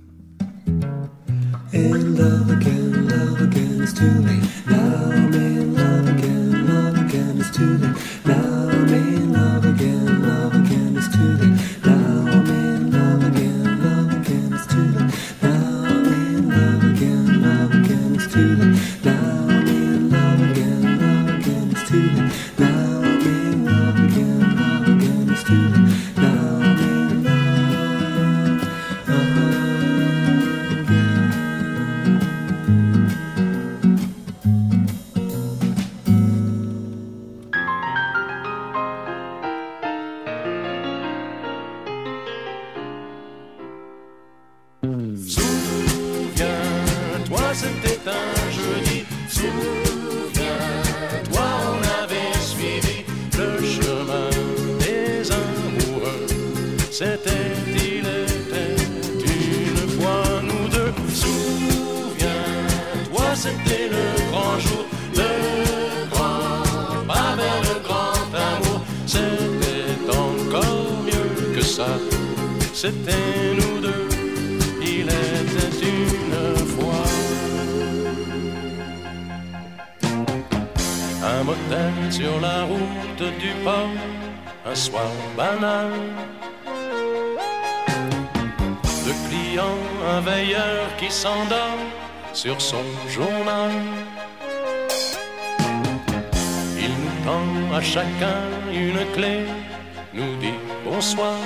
In love again, it's too late. Now I'm in love again, it's too late. Now I'm in love again, it's too late. Now I'm in love again, it's too late. Now I'm in love again, it's too late. Now I'm in love again, it's too late. Now I'm in love again, it's too late. Now I'm in love. C'était, il était une fois nous deux. Souviens-toi, c'était le grand jour, le grand pas vers le grand amour. C'était encore mieux que ça. C'était nous deux, il était une fois. Un motel sur la route du port, un soir banal. Deux clients, un veilleur qui s'endort sur son journal. Il nous tend à chacun une clé, nous dit bonsoir.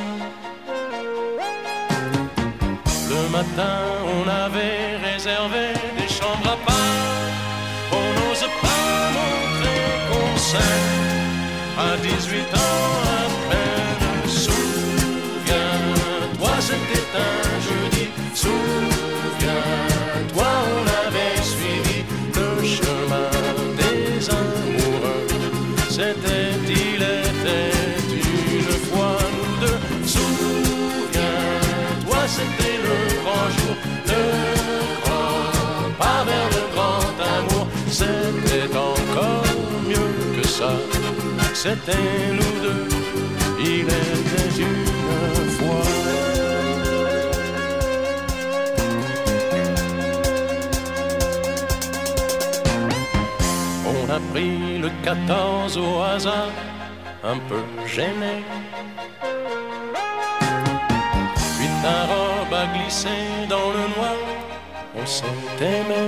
Le matin, on avait réservé des chambres à part. On n'ose pas montrer qu'on s'aime à 18 ans à peine. Souviens-toi, c'était un jeudi. Souviens-toi, on avait suivi le chemin des amoureux. C'était, il était une fois nous deux. Souviens-toi, c'était le grand jour, le grand pas vers le grand amour. C'était encore mieux que ça. C'était nous deux, il était une fois. On a pris le 14 au hasard, un peu gêné. Puis ta robe a glissé dans le noir, on s'est aimé.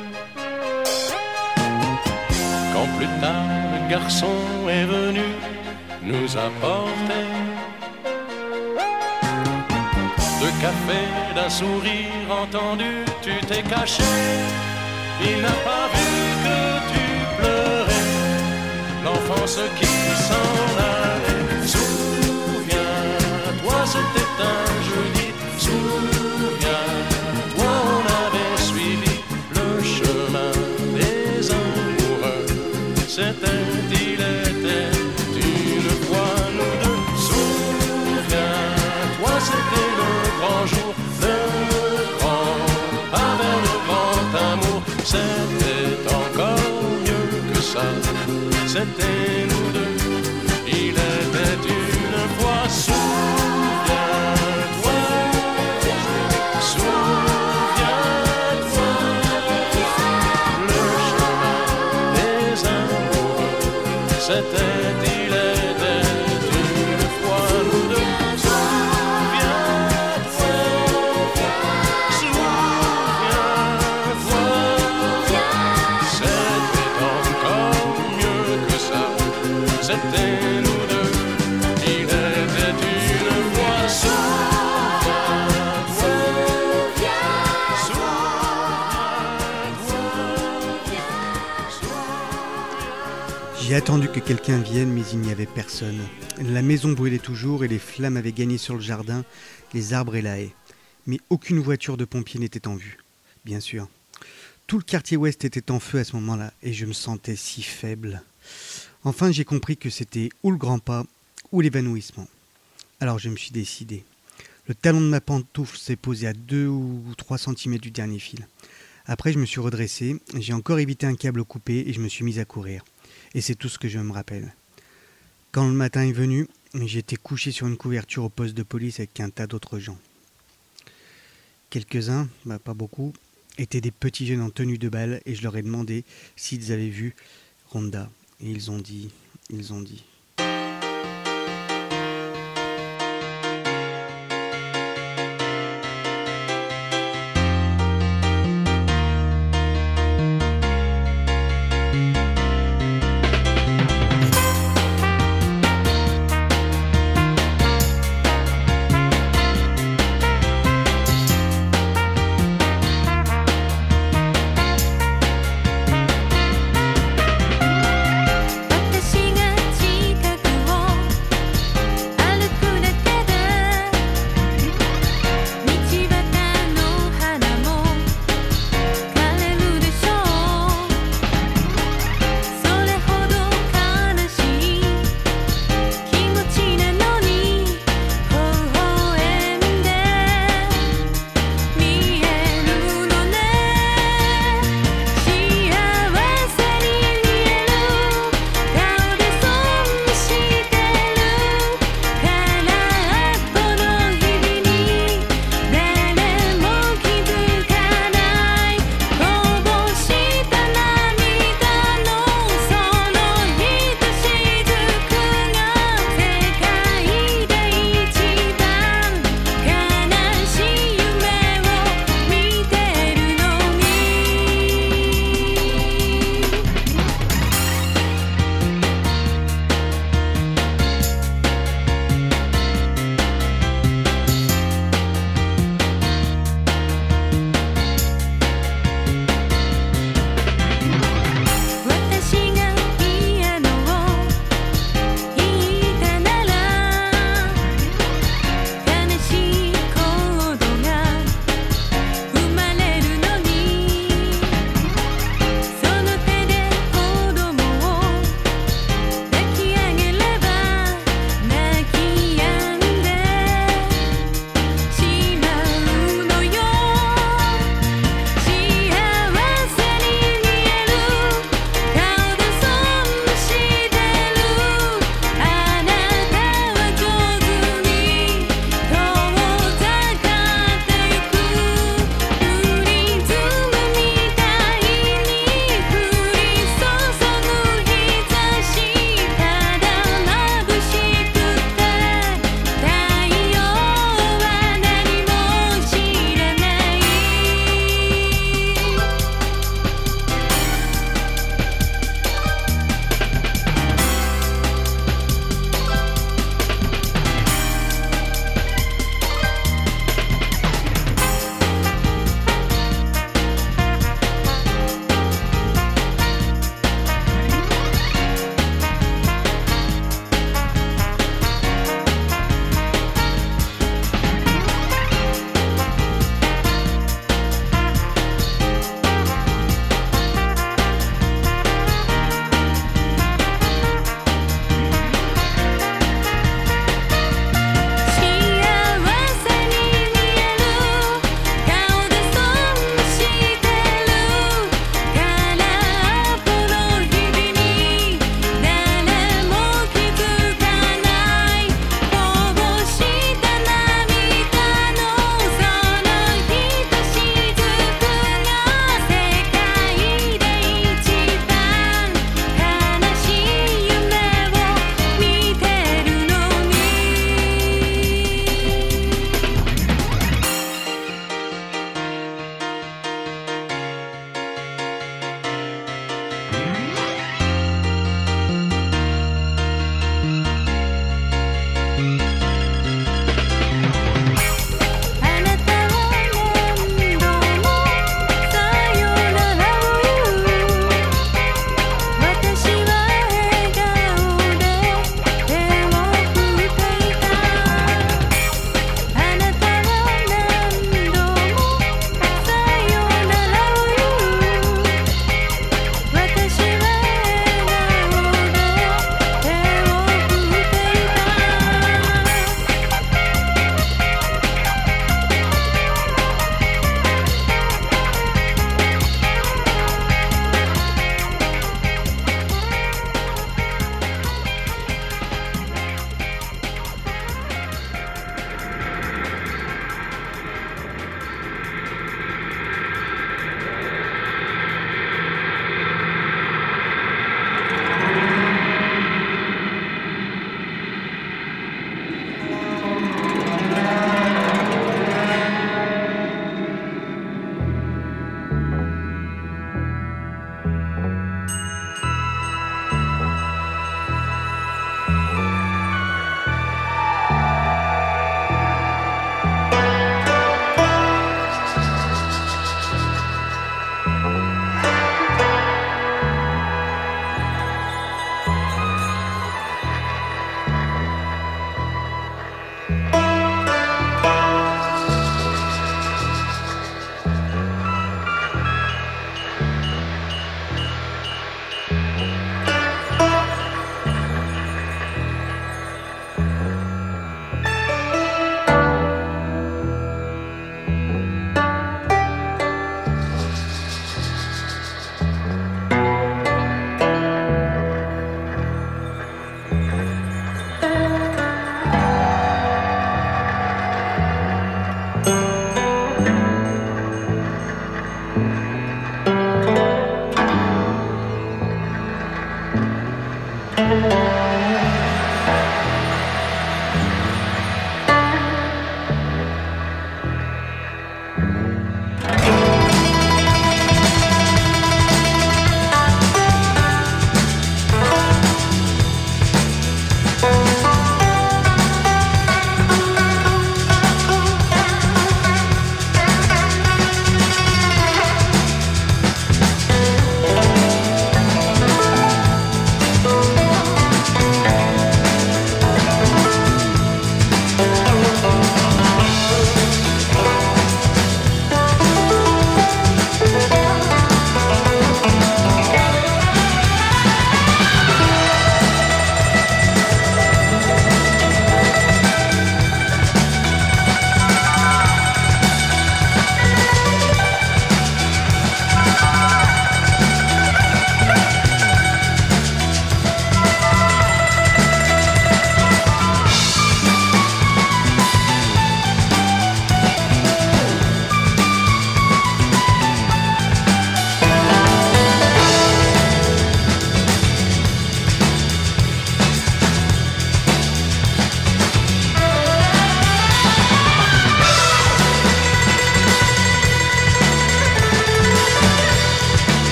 Quand plus tard le garçon est venu nous apporter deux cafés, d'un sourire entendu, tu t'es caché. Il n'a pas vu que tu pleurais, l'enfance qui s'en allait. Souviens-toi, c'était un jeudi. Souviens-toi, on avait suivi le chemin des amoureux. C'était, il était une fois nous deux. Souviens-toi, c'était le grand jour, le grand pas vers le grand amour. C'était encore mieux que ça. C'était nous deux, il était une fois. Souviens-toi, souviens-toi, le chemin des amoureux. C'était, il était une fois nous deux. Souviens-toi, souviens-toi, c'était encore mieux que ça. C'était nous deux, il était une fois. Souviens-toi, J'ai attendu que quelqu'un vienne, mais il n'y avait personne. La maison brûlait toujours et les flammes avaient gagné sur le jardin, les arbres et la haie. Mais aucune voiture de pompiers n'était en vue, bien sûr. Tout le quartier ouest était en feu à ce moment-là, et je me sentais si faible. Enfin, j'ai compris que c'était ou le grand pas, ou l'évanouissement. Alors je me suis décidé. Le talon de ma pantoufle s'est posé à 2 ou 3 cm du dernier fil. Après, je me suis redressé, j'ai encore évité un câble coupé et je me suis mis à courir. Et c'est tout ce que je me rappelle. Quand le matin est venu, j'étais couché sur une couverture au poste de police avec un tas d'autres gens. Quelques-uns, pas beaucoup, étaient des petits jeunes en tenue de bal et je leur ai demandé s'ils avaient vu Rhonda. Et ils ont dit.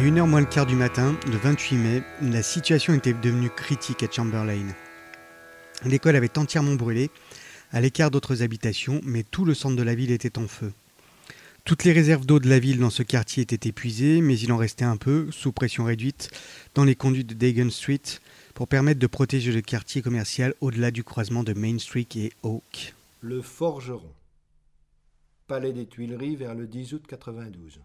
1h moins le quart du matin, le 28 mai, la situation était devenue critique à Chamberlain. L'école avait entièrement brûlé, à l'écart d'autres habitations, mais tout le centre de la ville était en feu. Toutes les réserves d'eau de la ville dans ce quartier étaient épuisées, mais il en restait un peu, sous pression réduite, dans les conduits de Dagon Street, pour permettre de protéger le quartier commercial au-delà du croisement de Main Street et Oak. Le Forgeron. Palais des Tuileries vers le 10 août 92.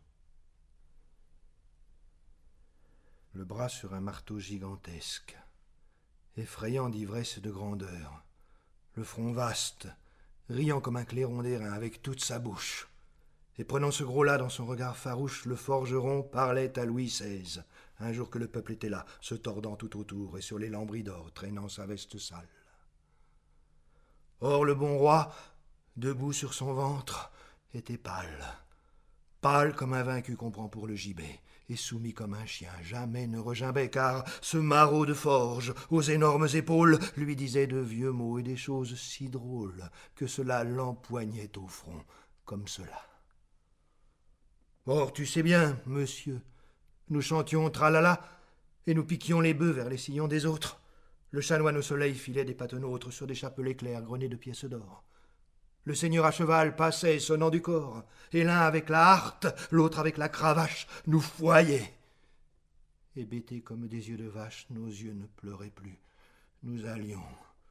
Le bras sur un marteau gigantesque, effrayant d'ivresse et de grandeur, le front vaste, riant comme un clairon d'airain avec toute sa bouche. Et prenant ce gros-là dans son regard farouche, le forgeron parlait à Louis XVI, un jour que le peuple était là, se tordant tout autour et sur les lambris d'or, traînant sa veste sale. Or le bon roi, debout sur son ventre, était pâle. Pâle comme un vaincu qu'on prend pour le gibet, et soumis comme un chien, jamais ne regimbait, car ce maraud de forge, aux énormes épaules, lui disait de vieux mots et des choses si drôles, que cela l'empoignait au front, comme cela. Or, tu sais bien, monsieur, nous chantions tralala, et nous piquions les bœufs vers les sillons des autres. Le chanoine au soleil filait des patenôtres sur des chapelets clairs grenés de pièces d'or. Le seigneur à cheval passait sonnant du corps, et l'un avec la harte, l'autre avec la cravache, nous foyait. Et bêtés comme des yeux de vache, nos yeux ne pleuraient plus. Nous allions,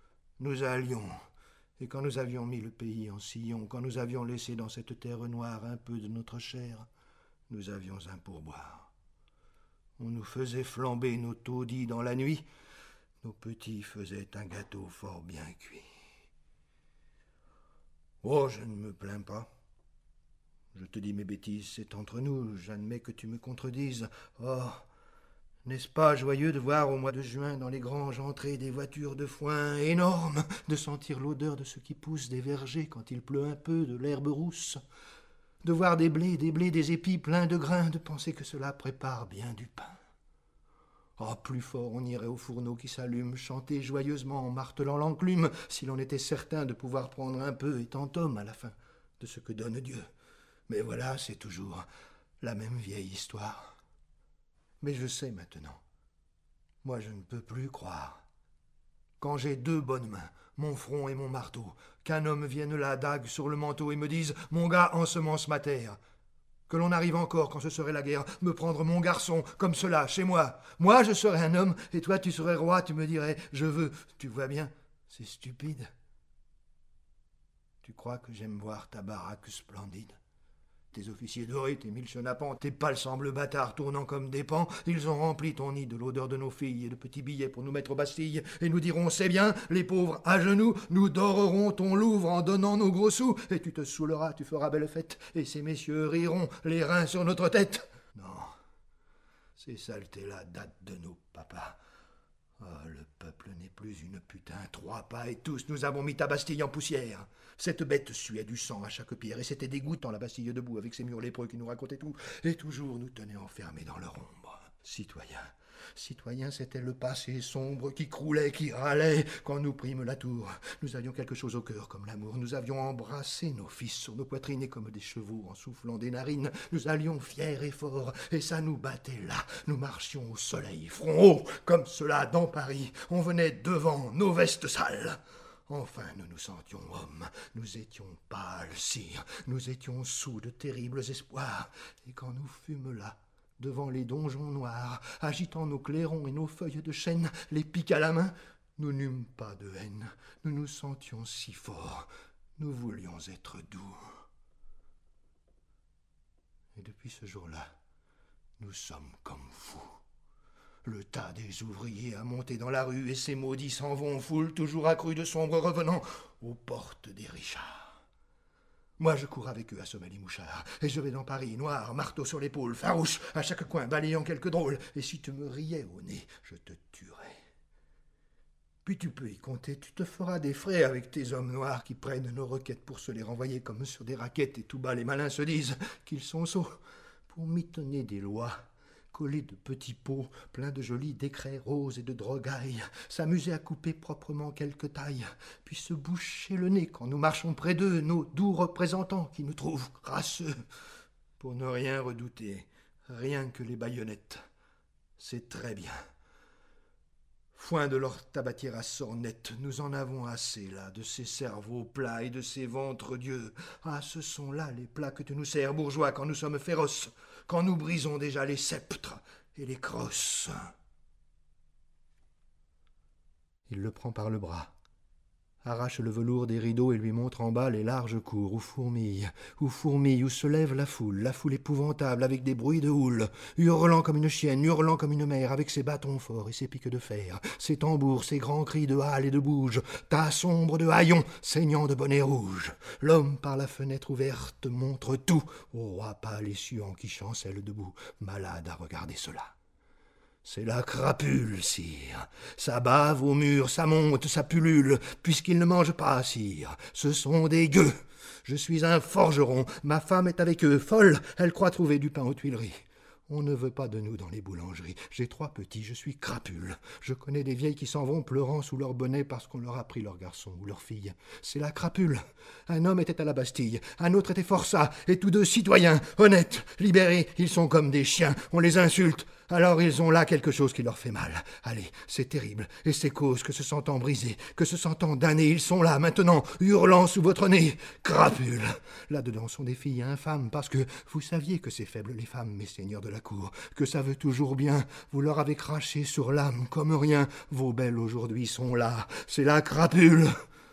et quand nous avions mis le pays en sillon, quand nous avions laissé dans cette terre noire un peu de notre chair, nous avions un pourboire. On nous faisait flamber nos taudis dans la nuit, nos petits faisaient un gâteau fort bien cuit. Oh, je ne me plains pas. Je te dis mes bêtises, c'est entre nous, j'admets que tu me contredises. Oh, n'est-ce pas joyeux de voir au mois de juin dans les granges entrer des voitures de foin énormes, de sentir l'odeur de ce qui pousse des vergers quand il pleut un peu, de l'herbe rousse, de voir des blés, des épis pleins de grains, de penser que cela prépare bien du pain. Oh, plus fort on irait au fourneau qui s'allume, chanter joyeusement en martelant l'enclume, si l'on était certain de pouvoir prendre un peu et tant homme à la fin de ce que donne Dieu. Mais voilà, c'est toujours la même vieille histoire. Mais je sais maintenant, moi je ne peux plus croire. Quand j'ai deux bonnes mains, mon front et mon marteau, qu'un homme vienne là, dague sur le manteau, et me dise « Mon gars, ensemence ma terre ». Que l'on arrive encore, quand ce serait la guerre, me prendre mon garçon, comme cela, chez moi. Moi, je serais un homme, et toi, tu serais roi, tu me dirais « Je veux ». Tu vois bien, c'est stupide. Tu crois que j'aime voir ta baraque splendide? Tes officiers dorés, tes mille chenapans, tes palsambles bâtards tournant comme des pans, ils ont rempli ton nid de l'odeur de nos filles et de petits billets pour nous mettre aux Bastilles, et nous dirons, c'est bien, les pauvres à genoux, nous dorerons ton Louvre en donnant nos gros sous, et tu te saouleras, tu feras belle fête, et ces messieurs riront, les reins sur notre tête. Non, ces saletés-là datent de nos papas. Oh, le peuple n'est plus une putain, 3 pas et tous nous avons mis ta Bastille en poussière. Cette bête suait du sang à chaque pierre, et c'était dégoûtant la Bastille debout avec ses murs lépreux qui nous racontaient tout, et toujours nous tenaient enfermés dans leur ombre. Citoyens, c'était le passé sombre qui croulait, qui râlait quand nous prîmes la tour. Nous avions quelque chose au cœur comme l'amour. Nous avions embrassé nos fils sur nos poitrines et comme des chevaux en soufflant des narines. Nous allions fiers et forts et ça nous battait là. Nous marchions au soleil, front haut, comme cela dans Paris. On venait devant nos vestes sales. Enfin, nous nous sentions hommes. Nous étions pâles, sire. Nous étions sous de terribles espoirs. Et quand nous fûmes là, devant les donjons noirs, agitant nos clairons et nos feuilles de chêne, les pics à la main, nous n'eûmes pas de haine, nous nous sentions si forts, nous voulions être doux. Et depuis ce jour-là, nous sommes comme fous. Le tas des ouvriers a monté dans la rue et ces maudits s'en vont, foule toujours accrue de sombres revenants, aux portes des Richards. Moi, je cours avec eux à sommet les mouchards, et je vais dans Paris, noir, marteau sur l'épaule, farouche, à chaque coin, balayant quelques drôles, et si tu me riais au nez, je te tuerais. Puis tu peux y compter, tu te feras des frais avec tes hommes noirs qui prennent nos requêtes pour se les renvoyer comme sur des raquettes, et tout bas les malins se disent qu'ils sont sots pour mitonner des lois. Collés de petits pots, pleins de jolis décrets roses et de drogailles, s'amuser à couper proprement quelques tailles, puis se boucher le nez quand nous marchons près d'eux, nos doux représentants qui nous trouvent crasseux. Pour ne rien redouter, Rien que les baïonnettes. C'est très bien. Foin de leur tabatière à sornettes, nous en avons assez là, de ces cerveaux plats et de ces ventres dieux. Ah, ce sont là les plats que tu nous sers, bourgeois, quand nous sommes féroces, quand nous brisons déjà les sceptres et les crosses. Il le prend par le bras, arrache le velours des rideaux et lui montre en bas les larges cours où fourmille, où se lève la foule épouvantable avec des bruits de houle, hurlant comme une chienne, hurlant comme une mère, avec ses bâtons forts et ses piques de fer, ses tambours, ses grands cris de halle et de bouge, tas sombres de haillons, saignant de bonnets rouges. L'homme par la fenêtre ouverte montre tout, au roi pâle et suant qui chancelle debout, malade à regarder cela. C'est la crapule, sire. Ça bave au mur, ça monte, ça pullule, puisqu'il ne mange pas, sire. Ce sont des gueux. Je suis un forgeron, ma femme est avec eux, folle, elle croit trouver du pain aux Tuileries. On ne veut pas de nous dans les boulangeries. J'ai 3 petits, je suis crapule. Je connais des vieilles qui s'en vont pleurant sous leur bonnet parce qu'on leur a pris leur garçon ou leur fille. C'est la crapule. Un homme était à la Bastille, un autre était forçat, et tous deux citoyens, honnêtes, libérés. Ils sont comme des chiens, on les insulte. Alors ils ont là quelque chose qui leur fait mal. Allez, c'est terrible, et c'est cause que se sentant brisés, que se sentant damnés, ils sont là, maintenant, hurlant sous votre nez. Crapule. Là-dedans sont des filles infâmes, parce que vous saviez que c'est faible les femmes, mes seigneurs de la cour, que ça veut toujours bien. Vous leur avez craché sur l'âme comme rien. Vos belles aujourd'hui sont là. C'est la crapule.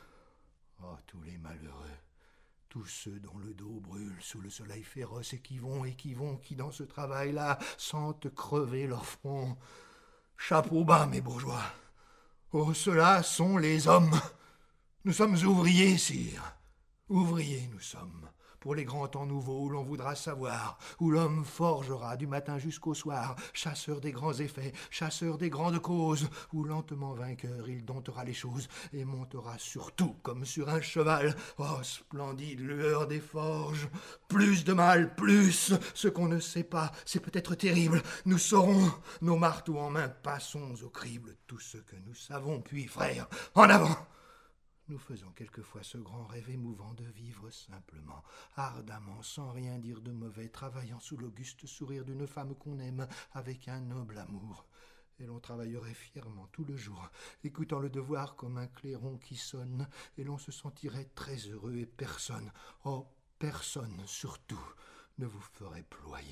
Oh, tous les malheureux. Tous ceux dont le dos brûle sous le soleil féroce et qui dans ce travail-là sentent crever leur front. Chapeau bas, mes bourgeois. Oh, ceux-là sont les hommes. Nous sommes ouvriers, sire. Ouvriers, nous sommes. Pour les grands temps nouveaux où l'on voudra savoir, où l'homme forgera du matin jusqu'au soir, chasseur des grands effets, chasseur des grandes causes, où lentement vainqueur il domptera les choses et montera surtout comme sur un cheval. Oh, splendide lueur des forges, plus de mal, plus, ce qu'on ne sait pas, c'est peut-être terrible, nous saurons, nos marteaux en main, passons au crible tout ce que nous savons, puis frères, en avant! Nous faisons quelquefois ce grand rêve émouvant de vivre simplement, ardemment, sans rien dire de mauvais, travaillant sous l'auguste sourire d'une femme qu'on aime avec un noble amour. Et l'on travaillerait fièrement tout le jour, écoutant le devoir comme un clairon qui sonne, et l'on se sentirait très heureux et personne, oh, personne surtout, ne vous ferait ployer.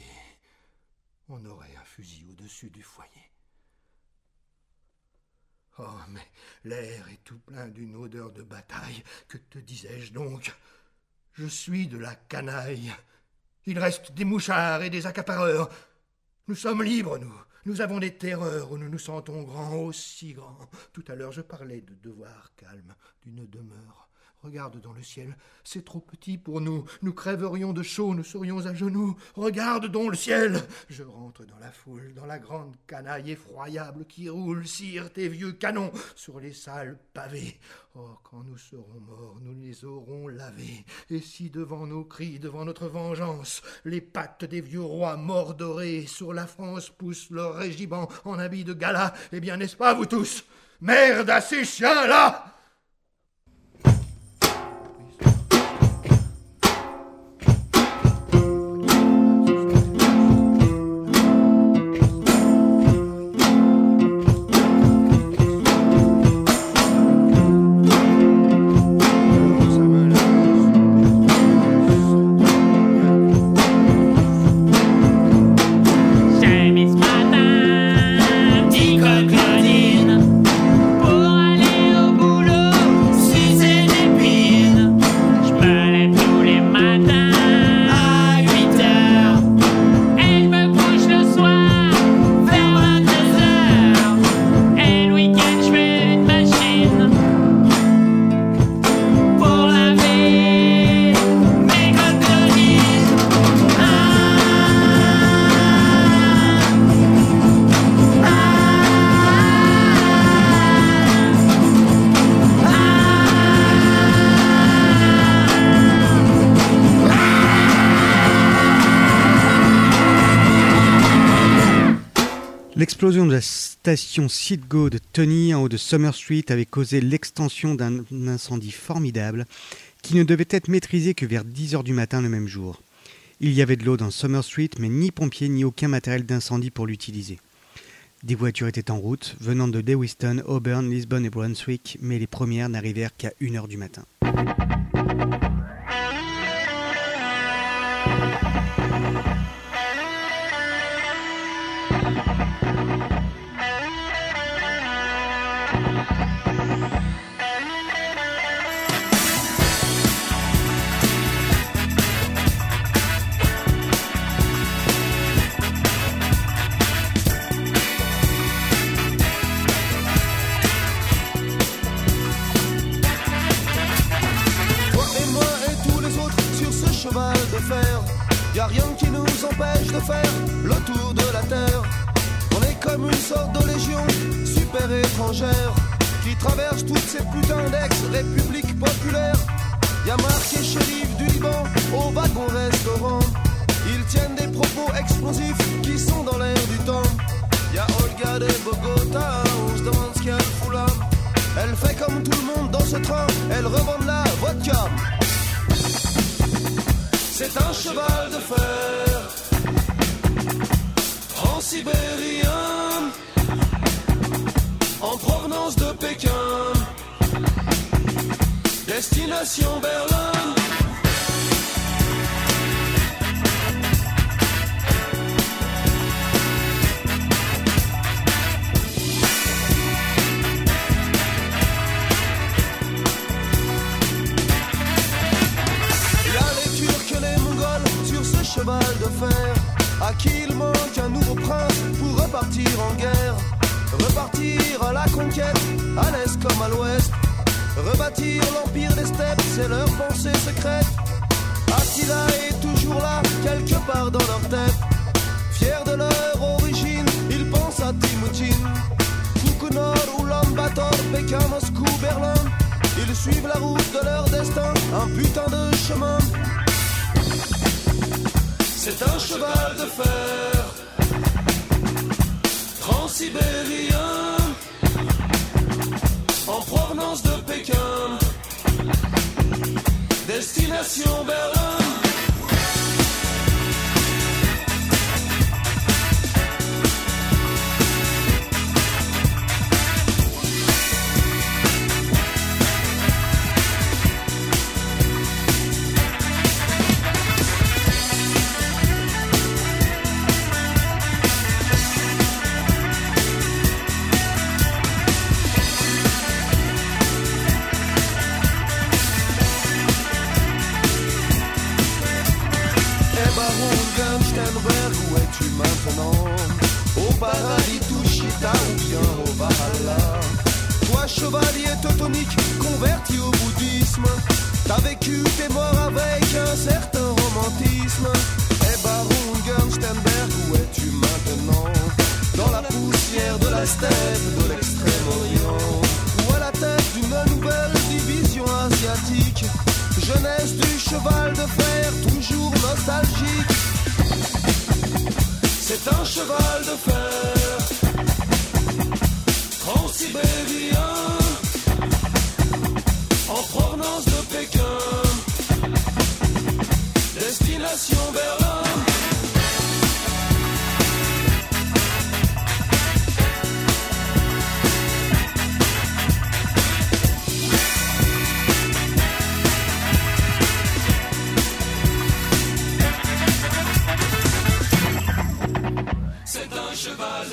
On aurait un fusil au-dessus du foyer. Oh, mais l'air est tout plein d'une odeur de bataille. Que te disais-je donc? Je suis de la canaille. Il reste des mouchards et des accapareurs. Nous sommes libres, nous. Nous avons des terreurs où nous nous sentons grands, aussi grands. Tout à l'heure, je parlais de devoir calme, d'une demeure. Regarde dans le ciel, c'est trop petit pour nous. Nous crèverions de chaud, nous serions à genoux. Regarde dans le ciel. Je rentre dans la foule, dans la grande canaille effroyable qui roule, sire tes vieux canons sur les sales pavés. Oh, quand nous serons morts, nous les aurons lavés. Et si devant nos cris, devant notre vengeance, les pattes des vieux rois morts dorés sur la France poussent leurs régiments en habits de gala, eh bien, n'est-ce pas, vous tous? Merde à ces chiens-là! L'explosion de la station Citgo de Tony en haut de Summer Street avait causé l'extension d'un incendie formidable qui ne devait être maîtrisé que vers 10 heures du matin le même jour. Il y avait de l'eau dans Summer Street, mais ni pompiers ni aucun matériel d'incendie pour l'utiliser. Des voitures étaient en route, venant de Lewiston, Auburn, Lisbonne et Brunswick, mais les premières n'arrivèrent qu'à 1h du matin. Y'a rien qui nous empêche de faire le tour de la terre. On est comme une sorte de légion super étrangère qui traverse toutes ces putains d'ex-républiques populaires. Y'a marqué shérif du Liban au wagon-restaurant. Ils tiennent des propos explosifs qui sont dans l'air du temps. Y'a Olga de Bogota, on se demande ce qu'elle fout là. Elle fait comme tout le monde dans ce train, elle revend de la vodka. C'est un cheval de fer transsibérien en provenance de Pékin, destination Berlin. Cheval de fer, à qui il manque un nouveau prince pour repartir en guerre. Repartir à la conquête, à l'est comme à l'ouest. Rebâtir l'empire des steppes, c'est leur pensée secrète. Attila est toujours là, quelque part dans leur tête. Fiers de leur origine, ils pensent à Timoutin. Kukunor, Ulaanbaatar, Pékin, Moscou, Berlin. Ils suivent la route de leur destin, un putain de chemin. C'est un cheval de fer transsibérien en provenance de Pékin, destination Berlin. Où es-tu maintenant? Au paradis Tushita ou bien au Valhalla? Toi chevalier teutonique converti au bouddhisme, t'as vécu tes morts avec un certain romantisme. Et baron Gernstenberg, où es-tu maintenant? Dans la poussière de la steppe de l'extrême-orient, ou à la tête d'une nouvelle division asiatique. Jeunesse du cheval de fer, toujours nostalgique. C'est un cheval de fer transsibérien en provenance de Pékin, destination Berlin. C'est un cheval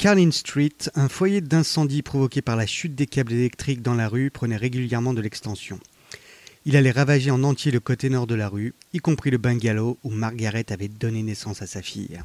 Carlin Street, un foyer d'incendie provoqué par la chute des câbles électriques dans la rue prenait régulièrement de l'extension. Il allait ravager en entier le côté nord de la rue, y compris le bungalow où Margaret avait donné naissance à sa fille.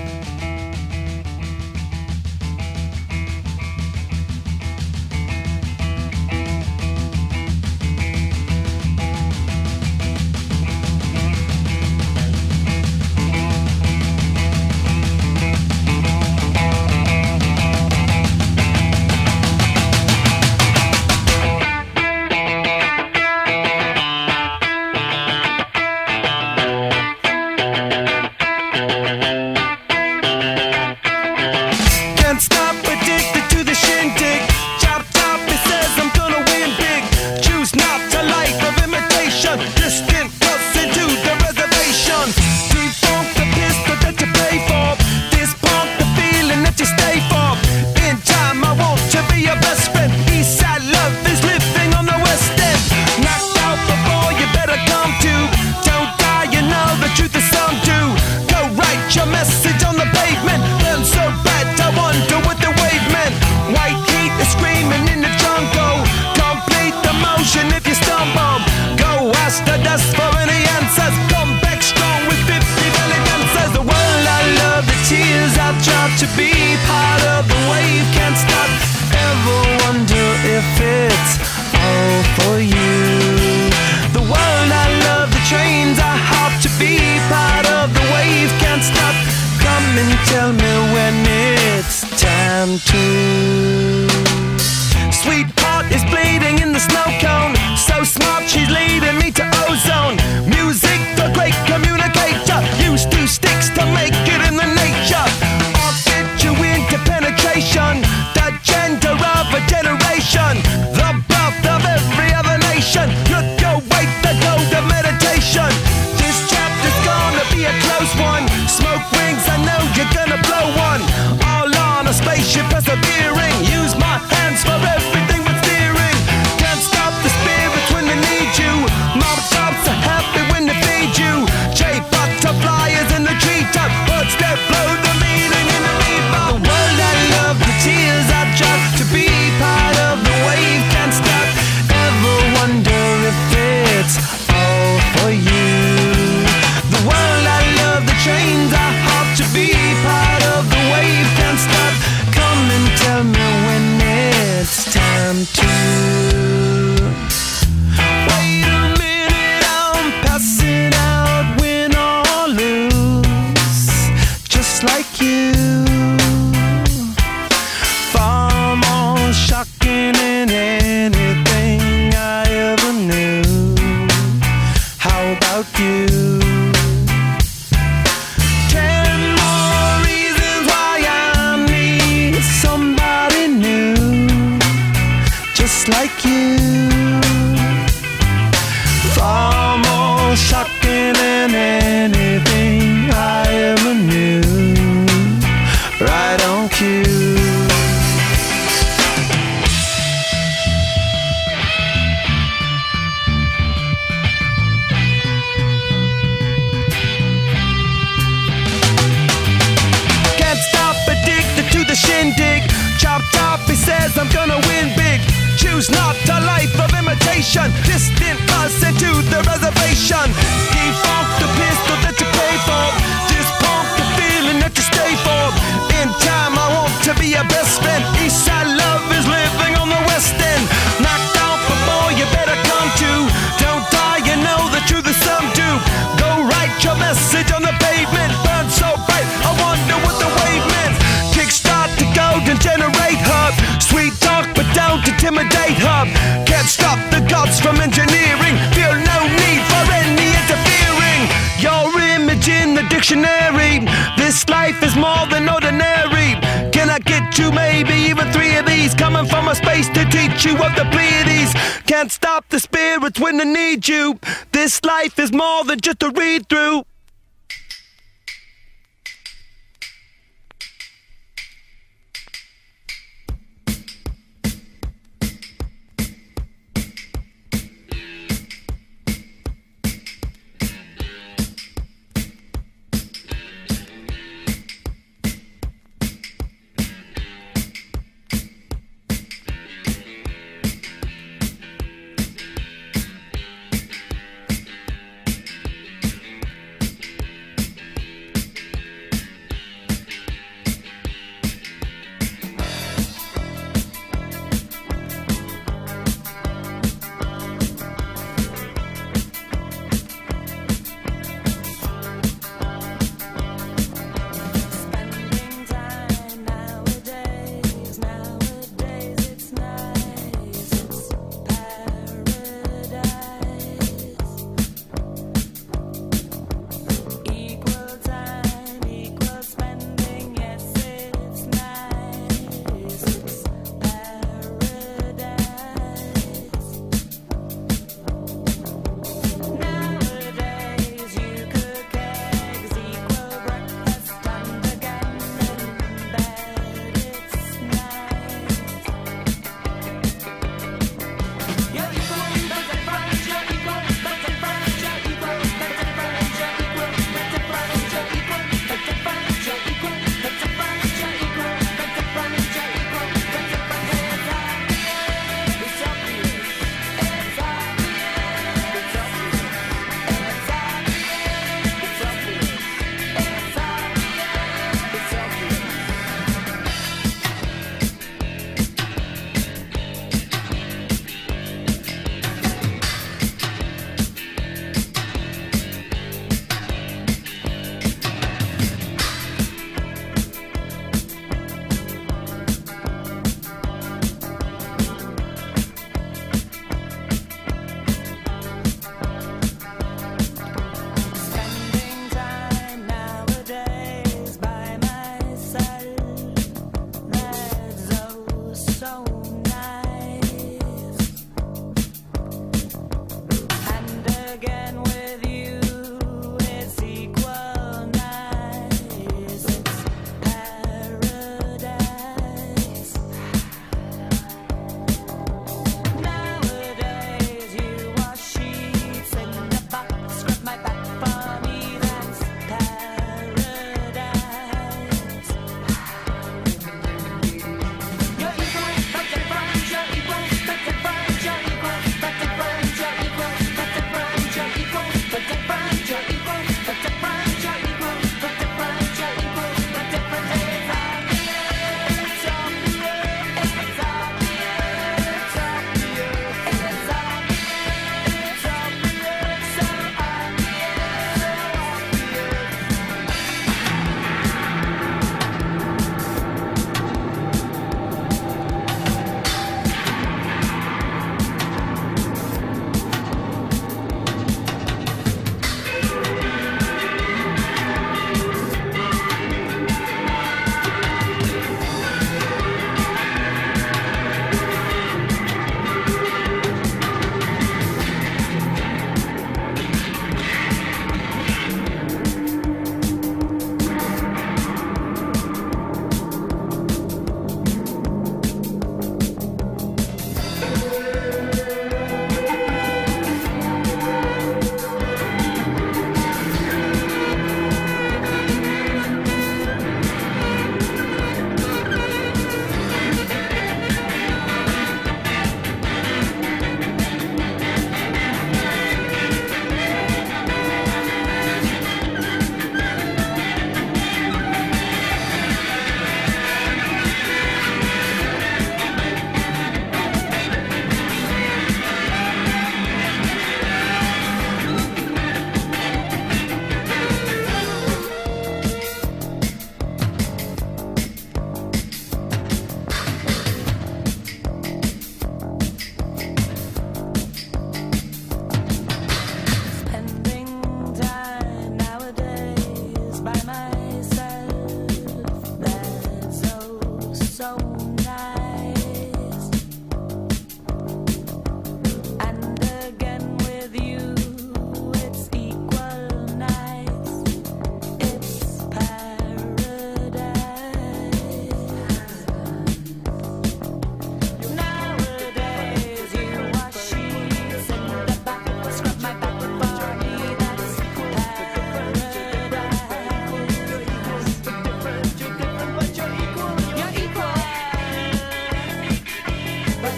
This life is more than ordinary. Can I get you maybe even 3 of these? Coming from a space to teach you of the Pleiades. Can't stop the spirits when they need you. This life is more than just a read through.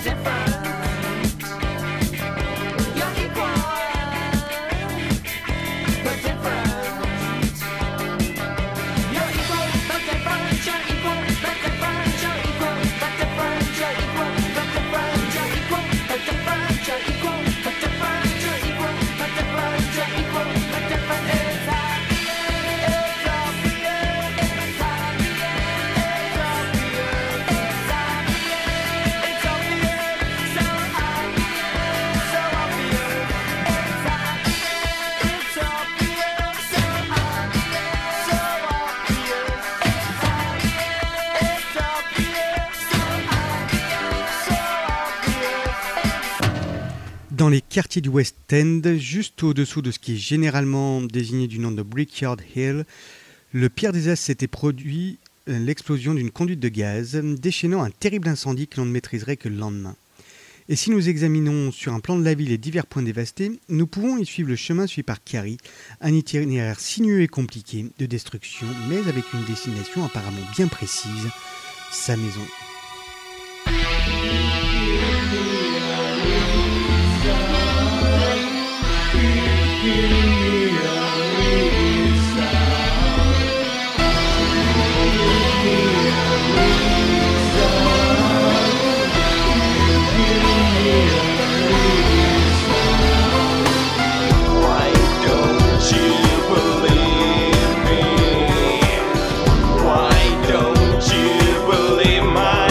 Dans les quartiers du West End, juste au-dessous de ce qui est généralement désigné du nom de Brickyard Hill, le pire désastre s'était produit, l'explosion d'une conduite de gaz, déchaînant un terrible incendie que l'on ne maîtriserait que le lendemain. Et si nous examinons sur un plan de la ville les divers points dévastés, nous pouvons y suivre le chemin suivi par Carrie, un itinéraire sinueux et compliqué de destruction, mais avec une destination apparemment bien précise, sa maison. Why don't you believe my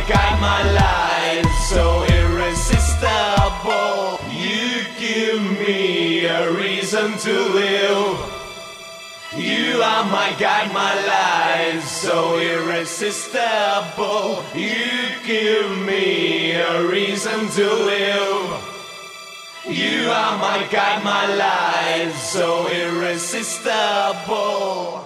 God, my life so irresistible. You give me a reason to live. You are my God, my life so irresistible. You give me a reason to live. You are my God, my life so irresistible.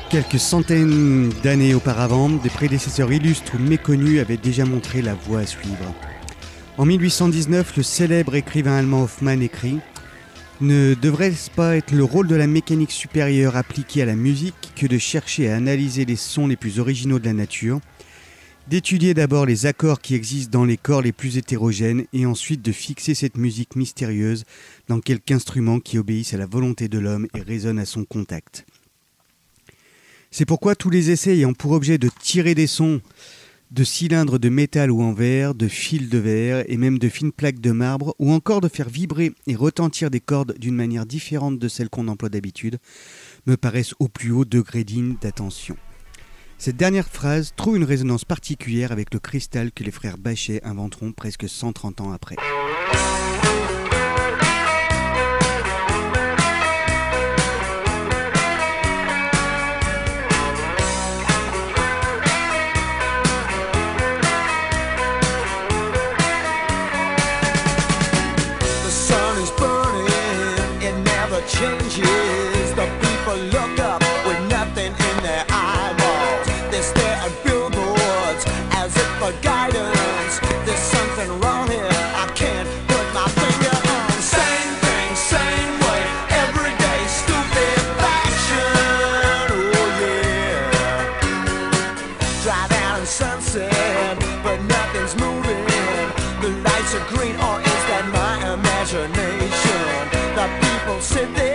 Quelques centaines d'années auparavant, des prédécesseurs illustres ou méconnus avaient déjà montré la voie à suivre. En 1819, le célèbre écrivain allemand Hoffmann écrit « Ne devrait-ce pas être le rôle de la mécanique supérieure appliquée à la musique que de chercher à analyser les sons les plus originaux de la nature, d'étudier d'abord les accords qui existent dans les corps les plus hétérogènes et ensuite de fixer cette musique mystérieuse dans quelque instrument qui obéisse à la volonté de l'homme et résonne à son contact ». C'est pourquoi tous les essais ayant pour objet de tirer des sons de cylindres de métal ou en verre, de fils de verre et même de fines plaques de marbre, ou encore de faire vibrer et retentir des cordes d'une manière différente de celle qu'on emploie d'habitude, me paraissent au plus haut degré dignes d'attention. Cette dernière phrase trouve une résonance particulière avec le cristal que les frères Bachet inventeront presque 130 ans après. Changes, the people look up with nothing in their eyeballs. They stare at billboards as if for guidance. There's something wrong here, I can't put my finger on. Same thing, same way, everyday stupid fashion. Oh yeah. Drive out in sunset, but nothing's moving. The lights are green, or is that my imagination? The people sit there.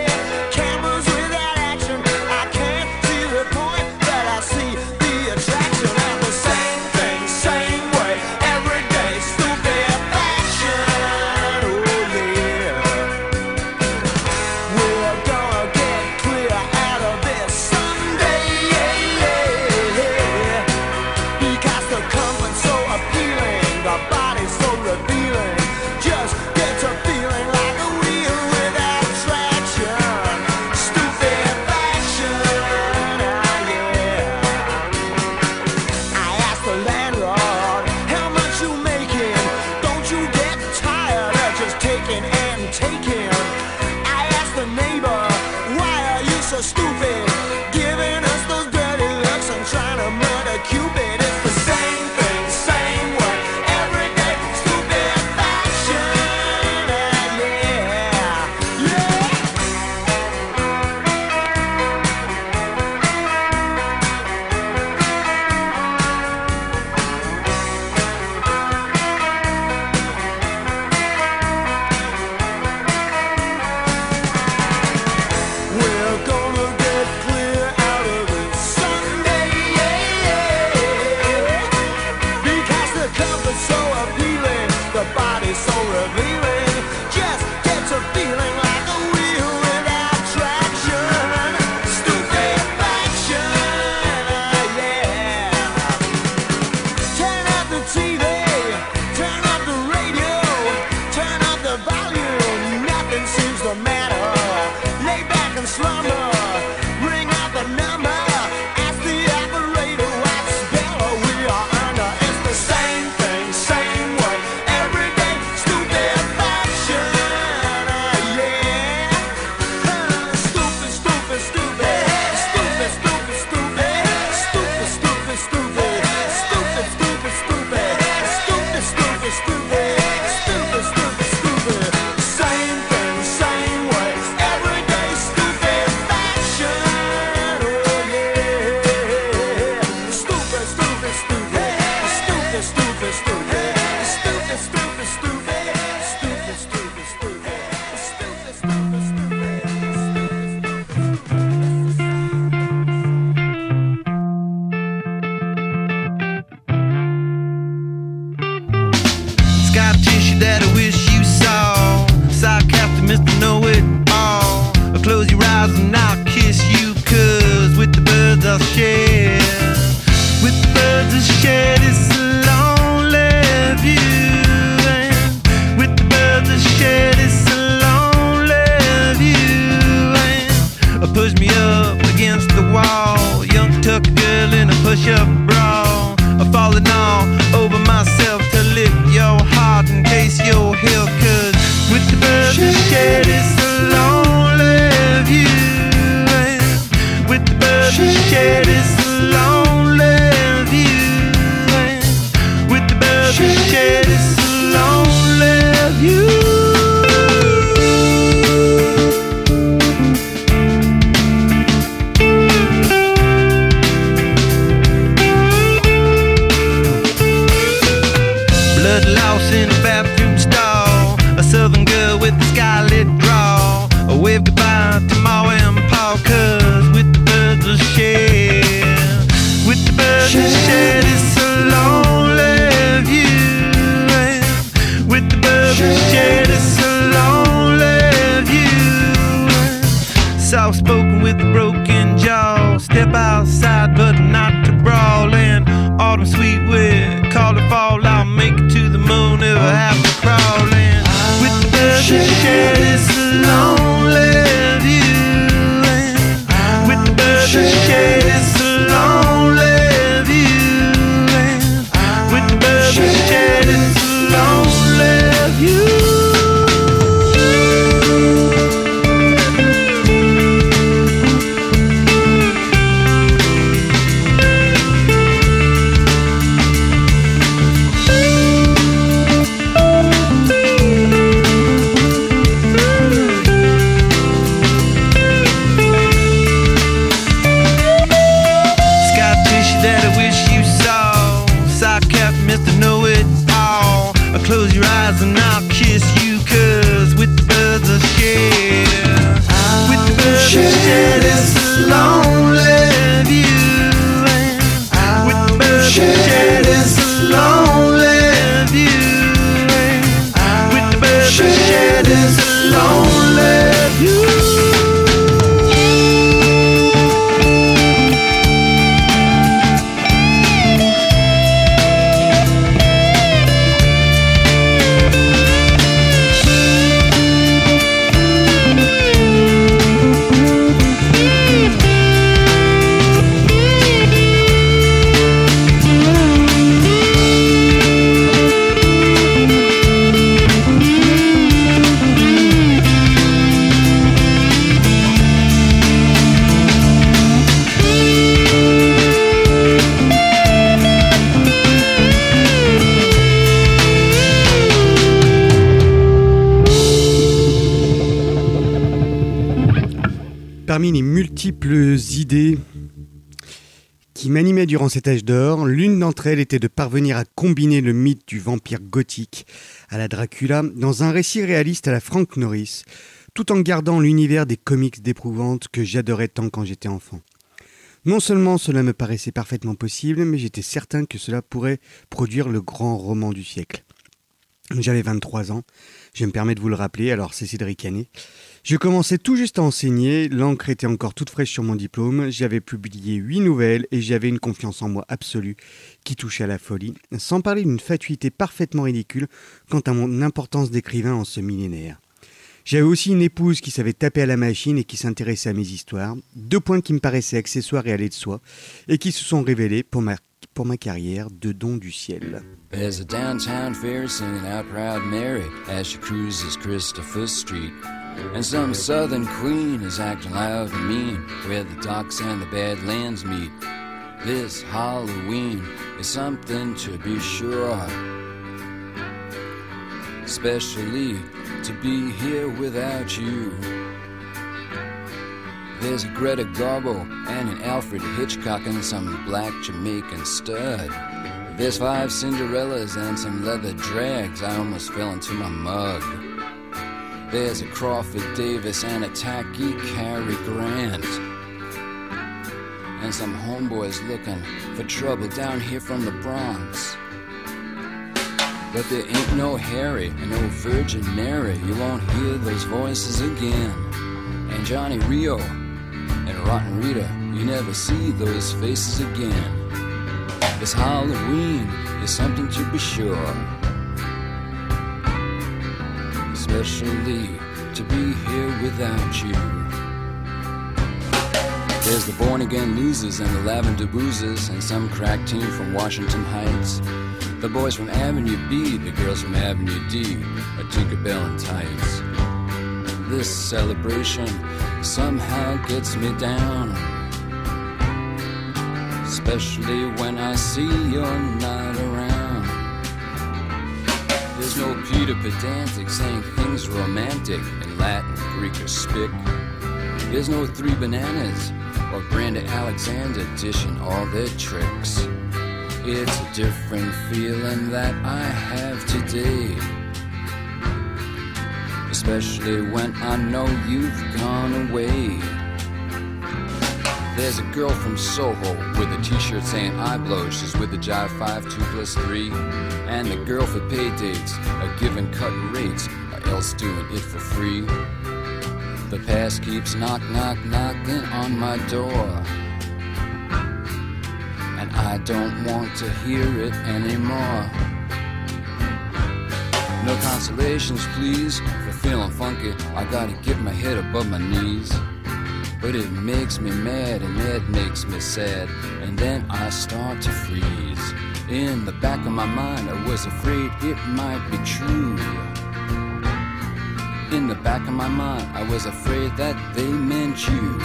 With the birds of shed in a bathroom stall, a southern girl with a skylit drawl. A wave goodbye to Ma and Pa, 'cause with the birds of shed, with the birds of shed, it's a lonely view. And with the birds of shed, it's a lonely view. Soft spoken with a broken jaw, step outside but not to brawl. And autumn sweet wind, call it fall, I'll make it to the moon if I have to crawl. And with the birds of shed, it's a lonely view. And with the birds of shed, it's a lonely view. And with the birds of shed, it's a lonely view. Close your eyes and I'll kiss you, 'cause with the birds of shed, with the birds of shed, it's a lonely view. And with the birds of shed, it's a lonely view. And with the birds of shed, it's a lonely view. Parmi les multiples idées qui m'animaient durant cet âge d'or, l'une d'entre elles était de parvenir à combiner le mythe du vampire gothique à la Dracula dans un récit réaliste à la Frank Norris, tout en gardant l'univers des comics d'épouvante que j'adorais tant quand j'étais enfant. Non seulement cela me paraissait parfaitement possible, mais j'étais certain que cela pourrait produire le grand roman du siècle. J'avais 23 ans, je me permets de vous le rappeler, alors c'est Cédric Canet. Je commençais tout juste à enseigner, l'encre était encore toute fraîche sur mon diplôme, j'avais publié 8 nouvelles et j'avais une confiance en moi absolue qui touchait à la folie, sans parler d'une fatuité parfaitement ridicule quant à mon importance d'écrivain en ce millénaire. J'avais aussi une épouse qui savait taper à la machine et qui s'intéressait à mes histoires, 2 points qui me paraissaient accessoires et allaient de soi, et qui se sont révélés pour ma carrière de don du ciel. There's a downtown fair singing out Proud Mary as she cruises Christopher Street. And some southern queen is acting loud and mean where the docks and the badlands meet. This Halloween is something to be sure of, especially to be here without you. There's a Greta Garbo and an Alfred Hitchcock and some black Jamaican stud. There's 5 Cinderellas and some leather drags. I almost fell into my mug. There's a Crawford Davis and a tacky Cary Grant. And some homeboys looking for trouble down here from the Bronx. But there ain't no Harry and no Virgin Mary. You won't hear those voices again. And Johnny Rio and Rotten Rita, you never see those faces again. This Halloween is something to be sure, especially to be here without you. There's the Born Again Losers and the Lavender Boozers and some crack team from Washington Heights. The boys from Avenue B, the girls from Avenue D, a Tinkerbell and tights. This celebration somehow gets me down, especially when I see you're not around. There's no Peter Pedantic saying things romantic in Latin, Greek, or Spic. There's no 3 Bananas or Brenda Alexander dishing all their tricks. It's a different feeling that I have today, especially when I know you've gone away. There's a girl from Soho with a t-shirt saying I blow. She's with the Jive 5, 2+3. And the girl for pay dates are giving cut rates, or else doing it for free. The past keeps knocking on my door, and I don't want to hear it anymore. No consolations, please, for feeling funky. I gotta get my head above my knees. But it makes me mad and it makes me sad, and then I start to freeze. In the back of my mind, I was afraid it might be true. In the back of my mind, I was afraid that they meant you.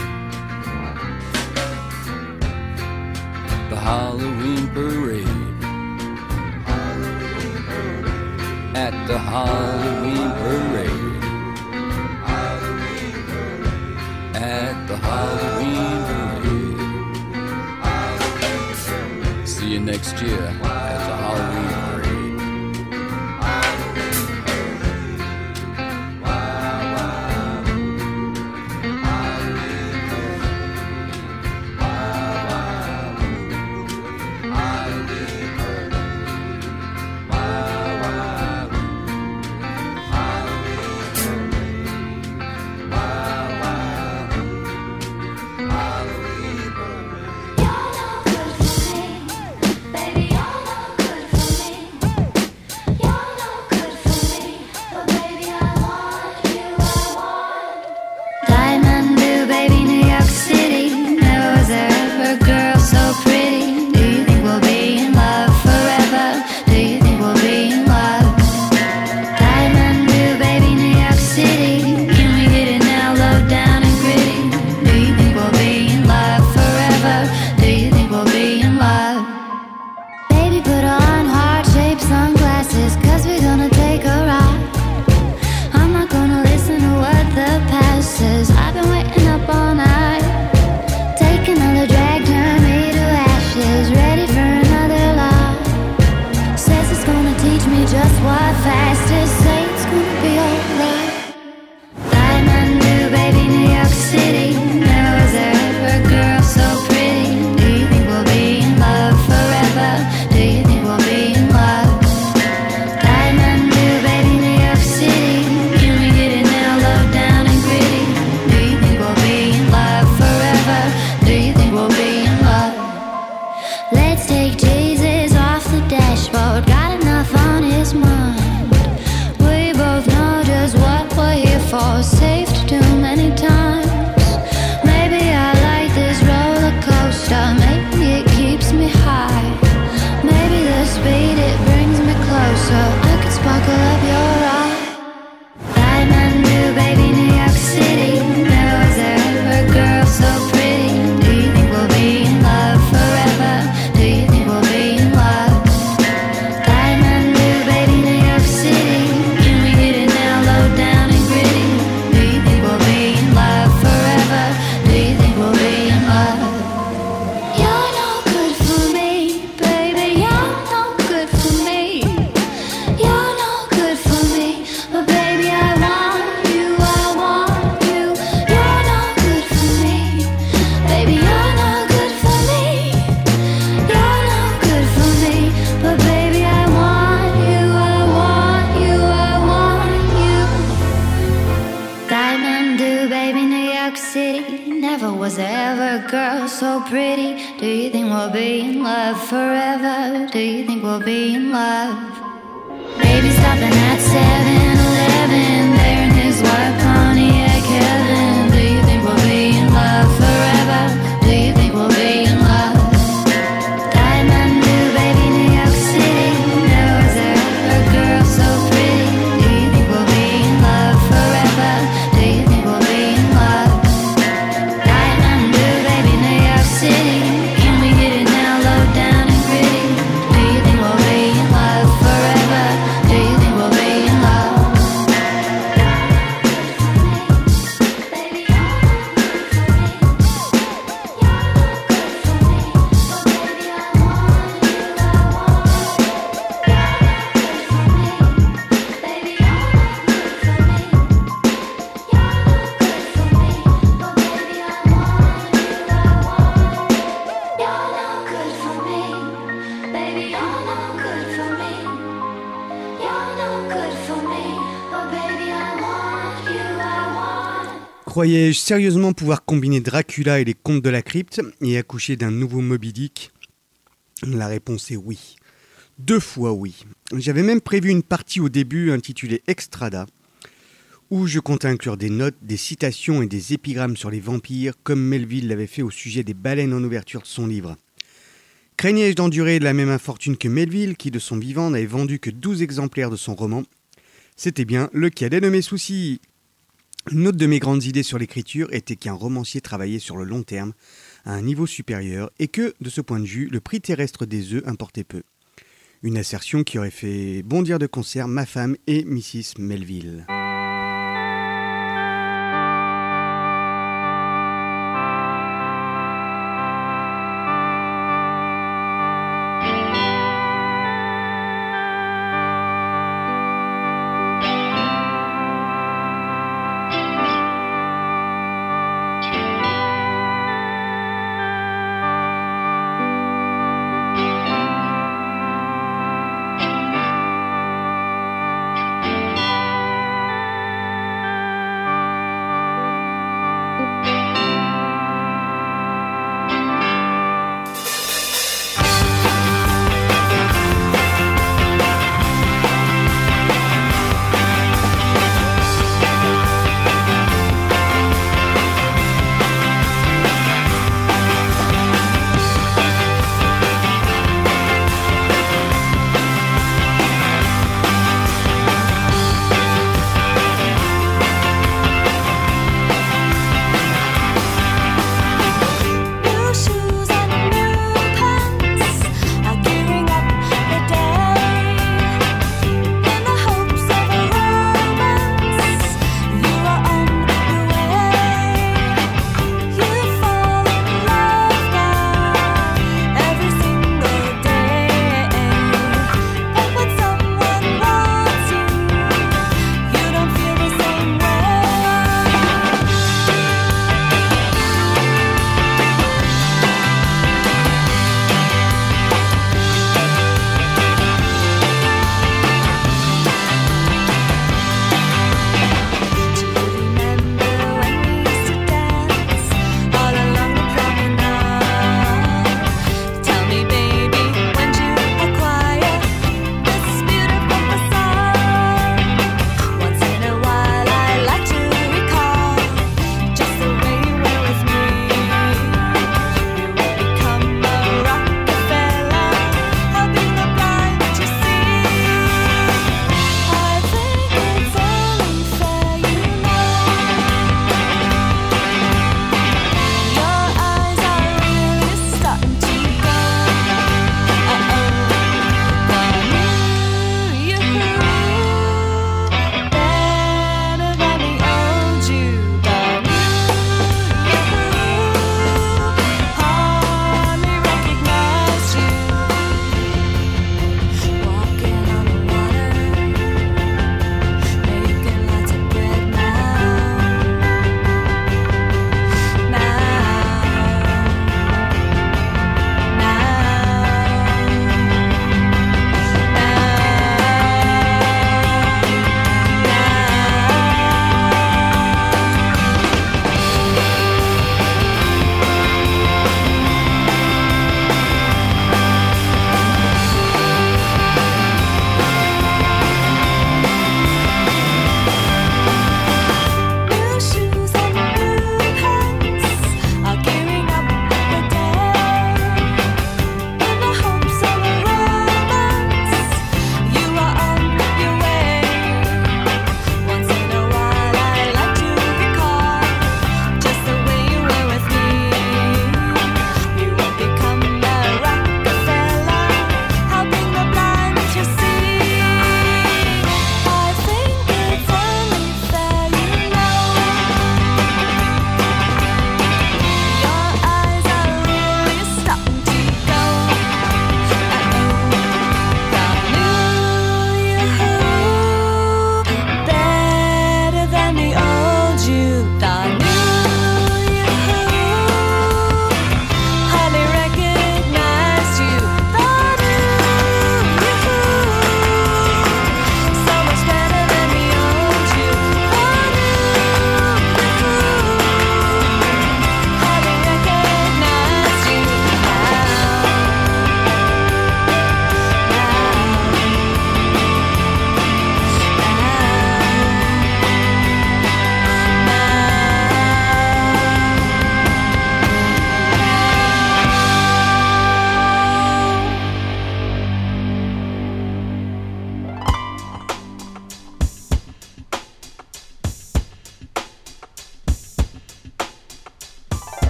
The Halloween parade. At the Halloween parade. At the Halloween parade. See you next year at the Halloween parade. Down and gritty. Do you think we'll be in love forever? Do you think we'll be Croyais-je sérieusement pouvoir combiner Dracula et les contes de la crypte et accoucher d'un nouveau Moby Dick ? La réponse est oui. 2 fois oui. J'avais même prévu une partie au début intitulée Extrada, où je comptais inclure des notes, des citations et des épigrammes sur les vampires, comme Melville l'avait fait au sujet des baleines en ouverture de son livre. Craignais-je d'endurer la même infortune que Melville, qui de son vivant n'avait vendu que 12 exemplaires de son roman ? C'était bien le cadet de mes soucis. Une autre de mes grandes idées sur l'écriture était qu'un romancier travaillait sur le long terme, à un niveau supérieur, et que, de ce point de vue, le prix terrestre des œufs importait peu. Une assertion qui aurait fait bondir de concert ma femme et Mrs. Melville.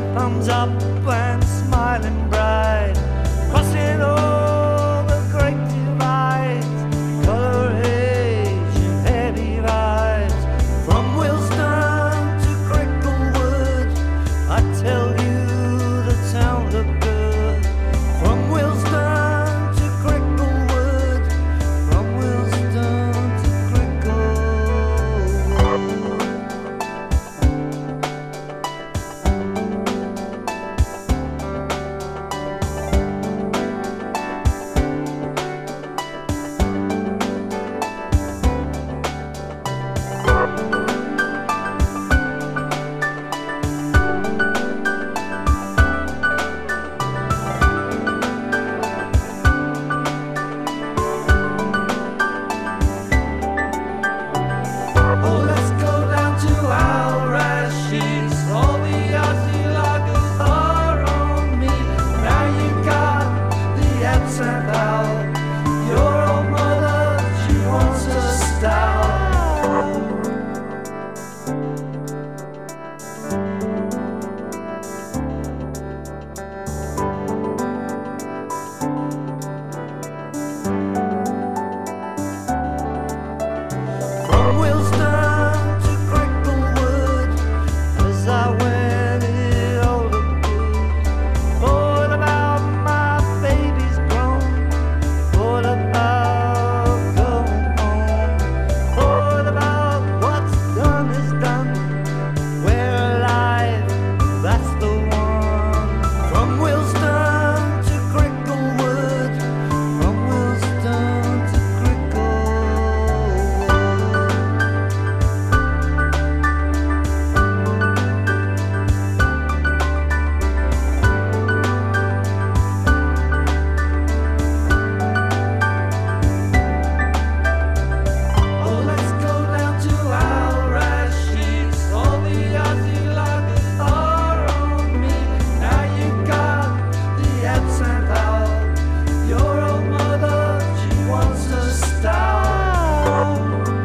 thumbs up and smiling bright, crossing all the great divides, color, age, and heavy vibes. From Wilston to Cricklewood, I tell you the town looked good. From Wilston to Cricklewood, from Wilston to Cricklewood. Oh, let's go down to our sheets. All the Aussie loggers are on me. Now you got the absinthe out. Your old mother, she wants a stout. From Wilston to Cricklewood, as I went, it all looked good. What about my baby's grown? What about going home? What about what's done is done? We're alive, that's the one. From Wilston to Cricklewood, from Wilston to Cricklewood. Oh, let's go down to our sheets. All the Aussie loggers are on me. Now you got the absinthe out. Your old mother, she wants a stout.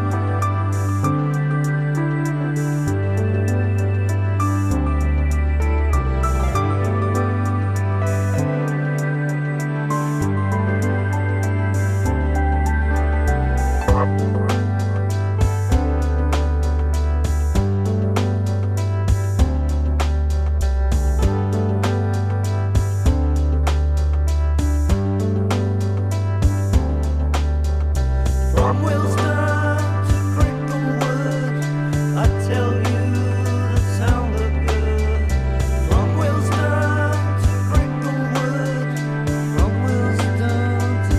From Wilston to Cricklewood, I tell you the town looked good. From Wilston to Cricklewood, from Wilston to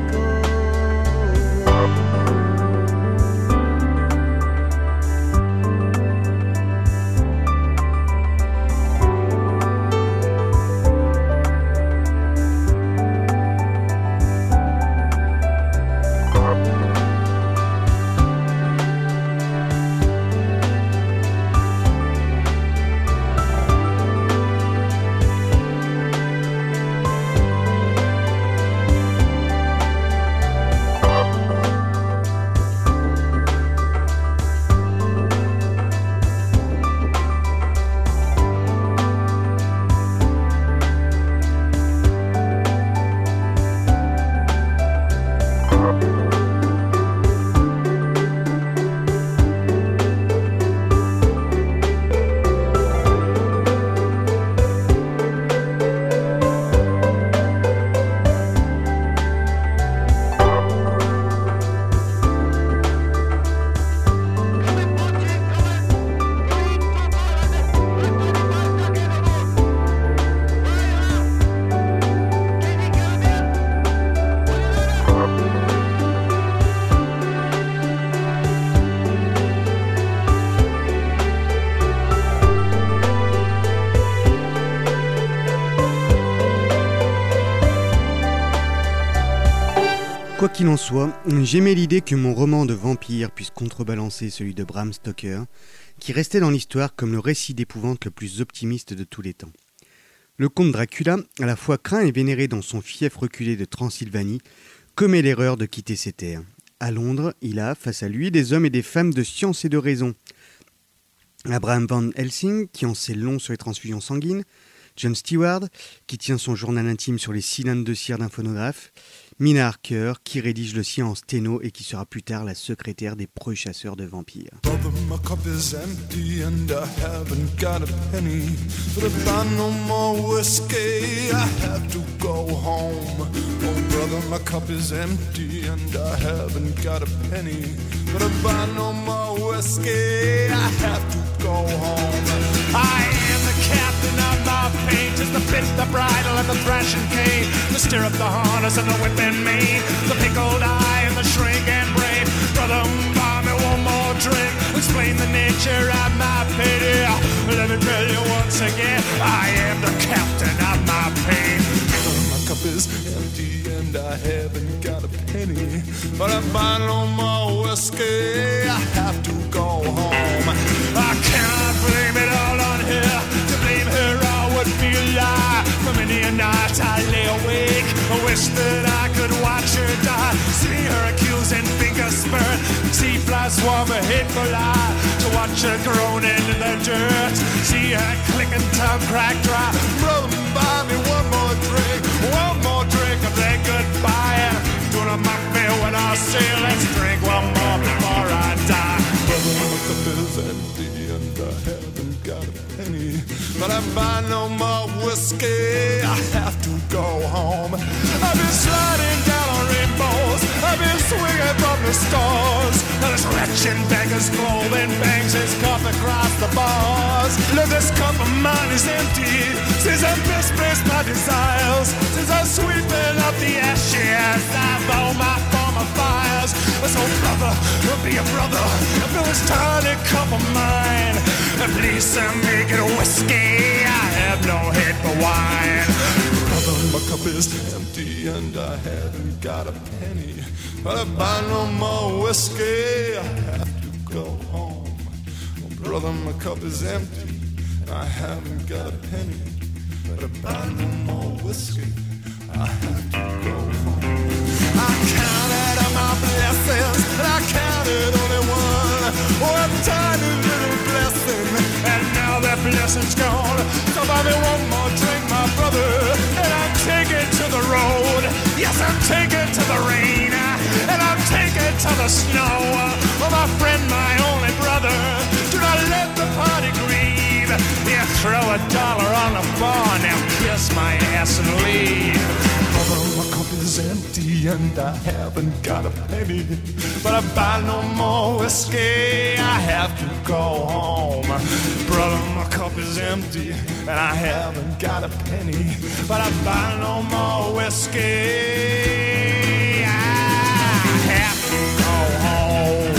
Quoi qu'il en soit, j'aimais l'idée que mon roman de vampire puisse contrebalancer celui de Bram Stoker, qui restait dans l'histoire comme le récit d'épouvante le plus optimiste de tous les temps. Le comte Dracula, à la fois craint et vénéré dans son fief reculé de Transylvanie, commet l'erreur de quitter ses terres. À Londres, il a, face à lui, des hommes et des femmes de science et de raison. Abraham Van Helsing, qui en sait long sur les transfusions sanguines, John Stewart, qui tient son journal intime sur les cylindres de cire d'un phonographe, Mina Harker, qui rédige le sien en sténo et qui sera plus tard la secrétaire des preux chasseurs de vampires. Brother, my cup is empty and I haven't got a penny. But if I no more whiskey, I have to go home. Oh, brother, my cup is empty and I haven't got a penny. But if I no more whiskey, I have to go home. I am the captain of my fate, just the bit, the bridle, and the thrashing cane, the stirrup, the harness, and the whip and mane, the pickled eye and the shrink and brave. Brother, buy me one more drink, explain the nature of my pity. Let me tell you once again, I am the captain of my pain. My cup is empty and I haven't got a penny. But if I no more whiskey, I have to go home. I cannot blame it all on her. To blame her I would be a lie. For many a night I lay awake, I wish that I could watch her die. See her accusing finger spurt, see flies swarm a hateful lie. To watch her groaning in the dirt, see her clicking tongue crack dry. Brother, buy me one more drink of that goodbye. Do not mock me when I say let's drink one more before I die. Brother, my cup is empty and I haven't got a penny. But if I no more whiskey, I have to go home. I've been sliding down on rainbows, I've been swinging from the stars. Now this wretched beggar's clothing bangs his cup across the bars. Look, this cup of mine is empty since I've misplaced my desires. Since I'm sweeping up the ashes, I've all my former fires. So brother, be a brother, fill this tiny cup of mine, and please make it whiskey. I have no head for wine. Brother, my cup is empty and I haven't got a penny. But if I no more whiskey, I have to go home. Oh, brother, my cup is empty, I haven't got a penny. But if I no more whiskey, I have to go home. I counted up my blessings, and I counted only one. One tiny little blessing, and now that blessing's gone. So buy me one more drink, my brother, and I'm taking to the road. Yes, I'm taking to the rain, and I'm taking to the snow. Oh, my friend, my only brother, do not let the party grieve. Yeah, throw $1 on the bar, now kiss my ass and leave. Brother, my cup is empty and I haven't got a penny. But if I no more whiskey, I have to go home. Brother, my cup is empty and I haven't got a penny. But if I no more whiskey, I have to go home.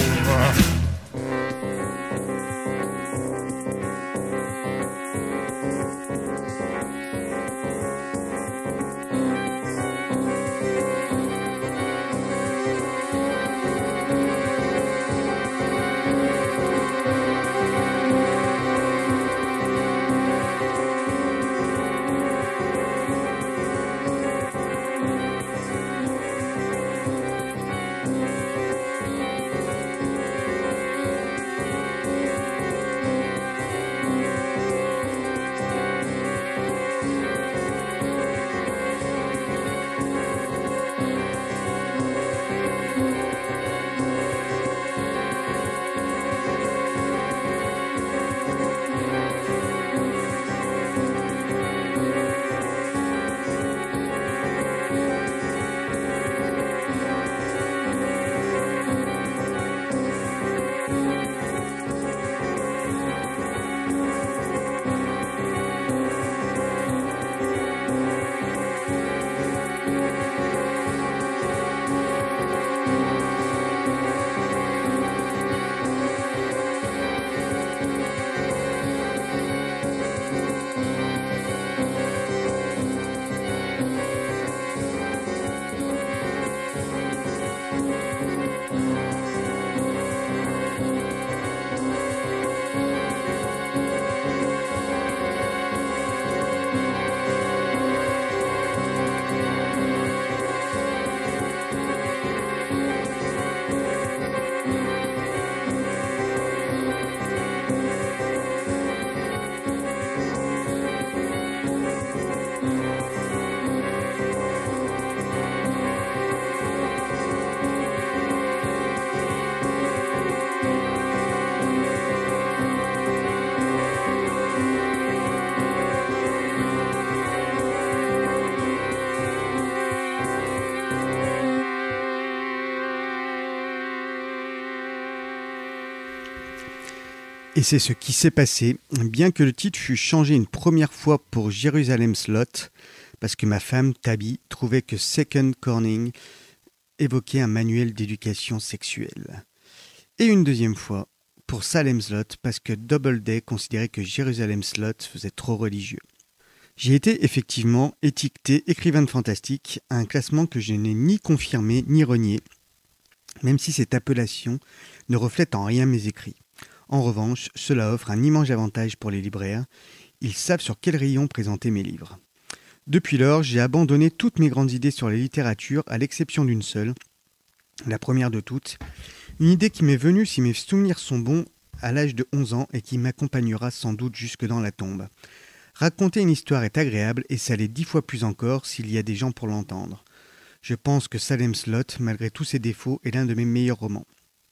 Et c'est ce qui s'est passé, bien que le titre fût changé une première fois pour Jerusalem Slot, parce que ma femme, Tabby, trouvait que Second Corning évoquait un manuel d'éducation sexuelle. Et une deuxième fois pour Salem Slot, parce que Doubleday considérait que Jerusalem Slot faisait trop religieux. J'ai été effectivement étiqueté écrivain de fantastique à un classement que je n'ai ni confirmé ni renié, même si cette appellation ne reflète en rien mes écrits. En revanche, cela offre un immense avantage pour les libraires. Ils savent sur quel rayon présenter mes livres. Depuis lors, j'ai abandonné toutes mes grandes idées sur la littérature, à l'exception d'une seule, la première de toutes, une idée qui m'est venue, si mes souvenirs sont bons, à l'âge de 11 ans et qui m'accompagnera sans doute jusque dans la tombe. Raconter une histoire est agréable et ça l'est 10 fois plus encore s'il y a des gens pour l'entendre. Je pense que Salem Slot, malgré tous ses défauts, est l'un de mes meilleurs romans.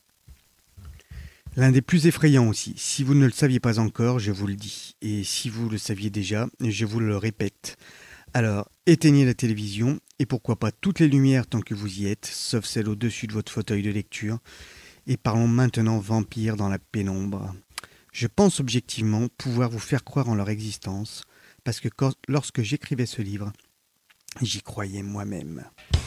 L'un des plus effrayants aussi. Si vous ne le saviez pas encore, je vous le dis. Et si vous le saviez déjà, je vous le répète. Alors, éteignez la télévision, et pourquoi pas toutes les lumières tant que vous y êtes, sauf celle au-dessus de votre fauteuil de lecture, et parlons maintenant vampires dans la pénombre. Je pense objectivement pouvoir vous faire croire en leur existence, parce que lorsque j'écrivais ce livre, j'y croyais moi-même.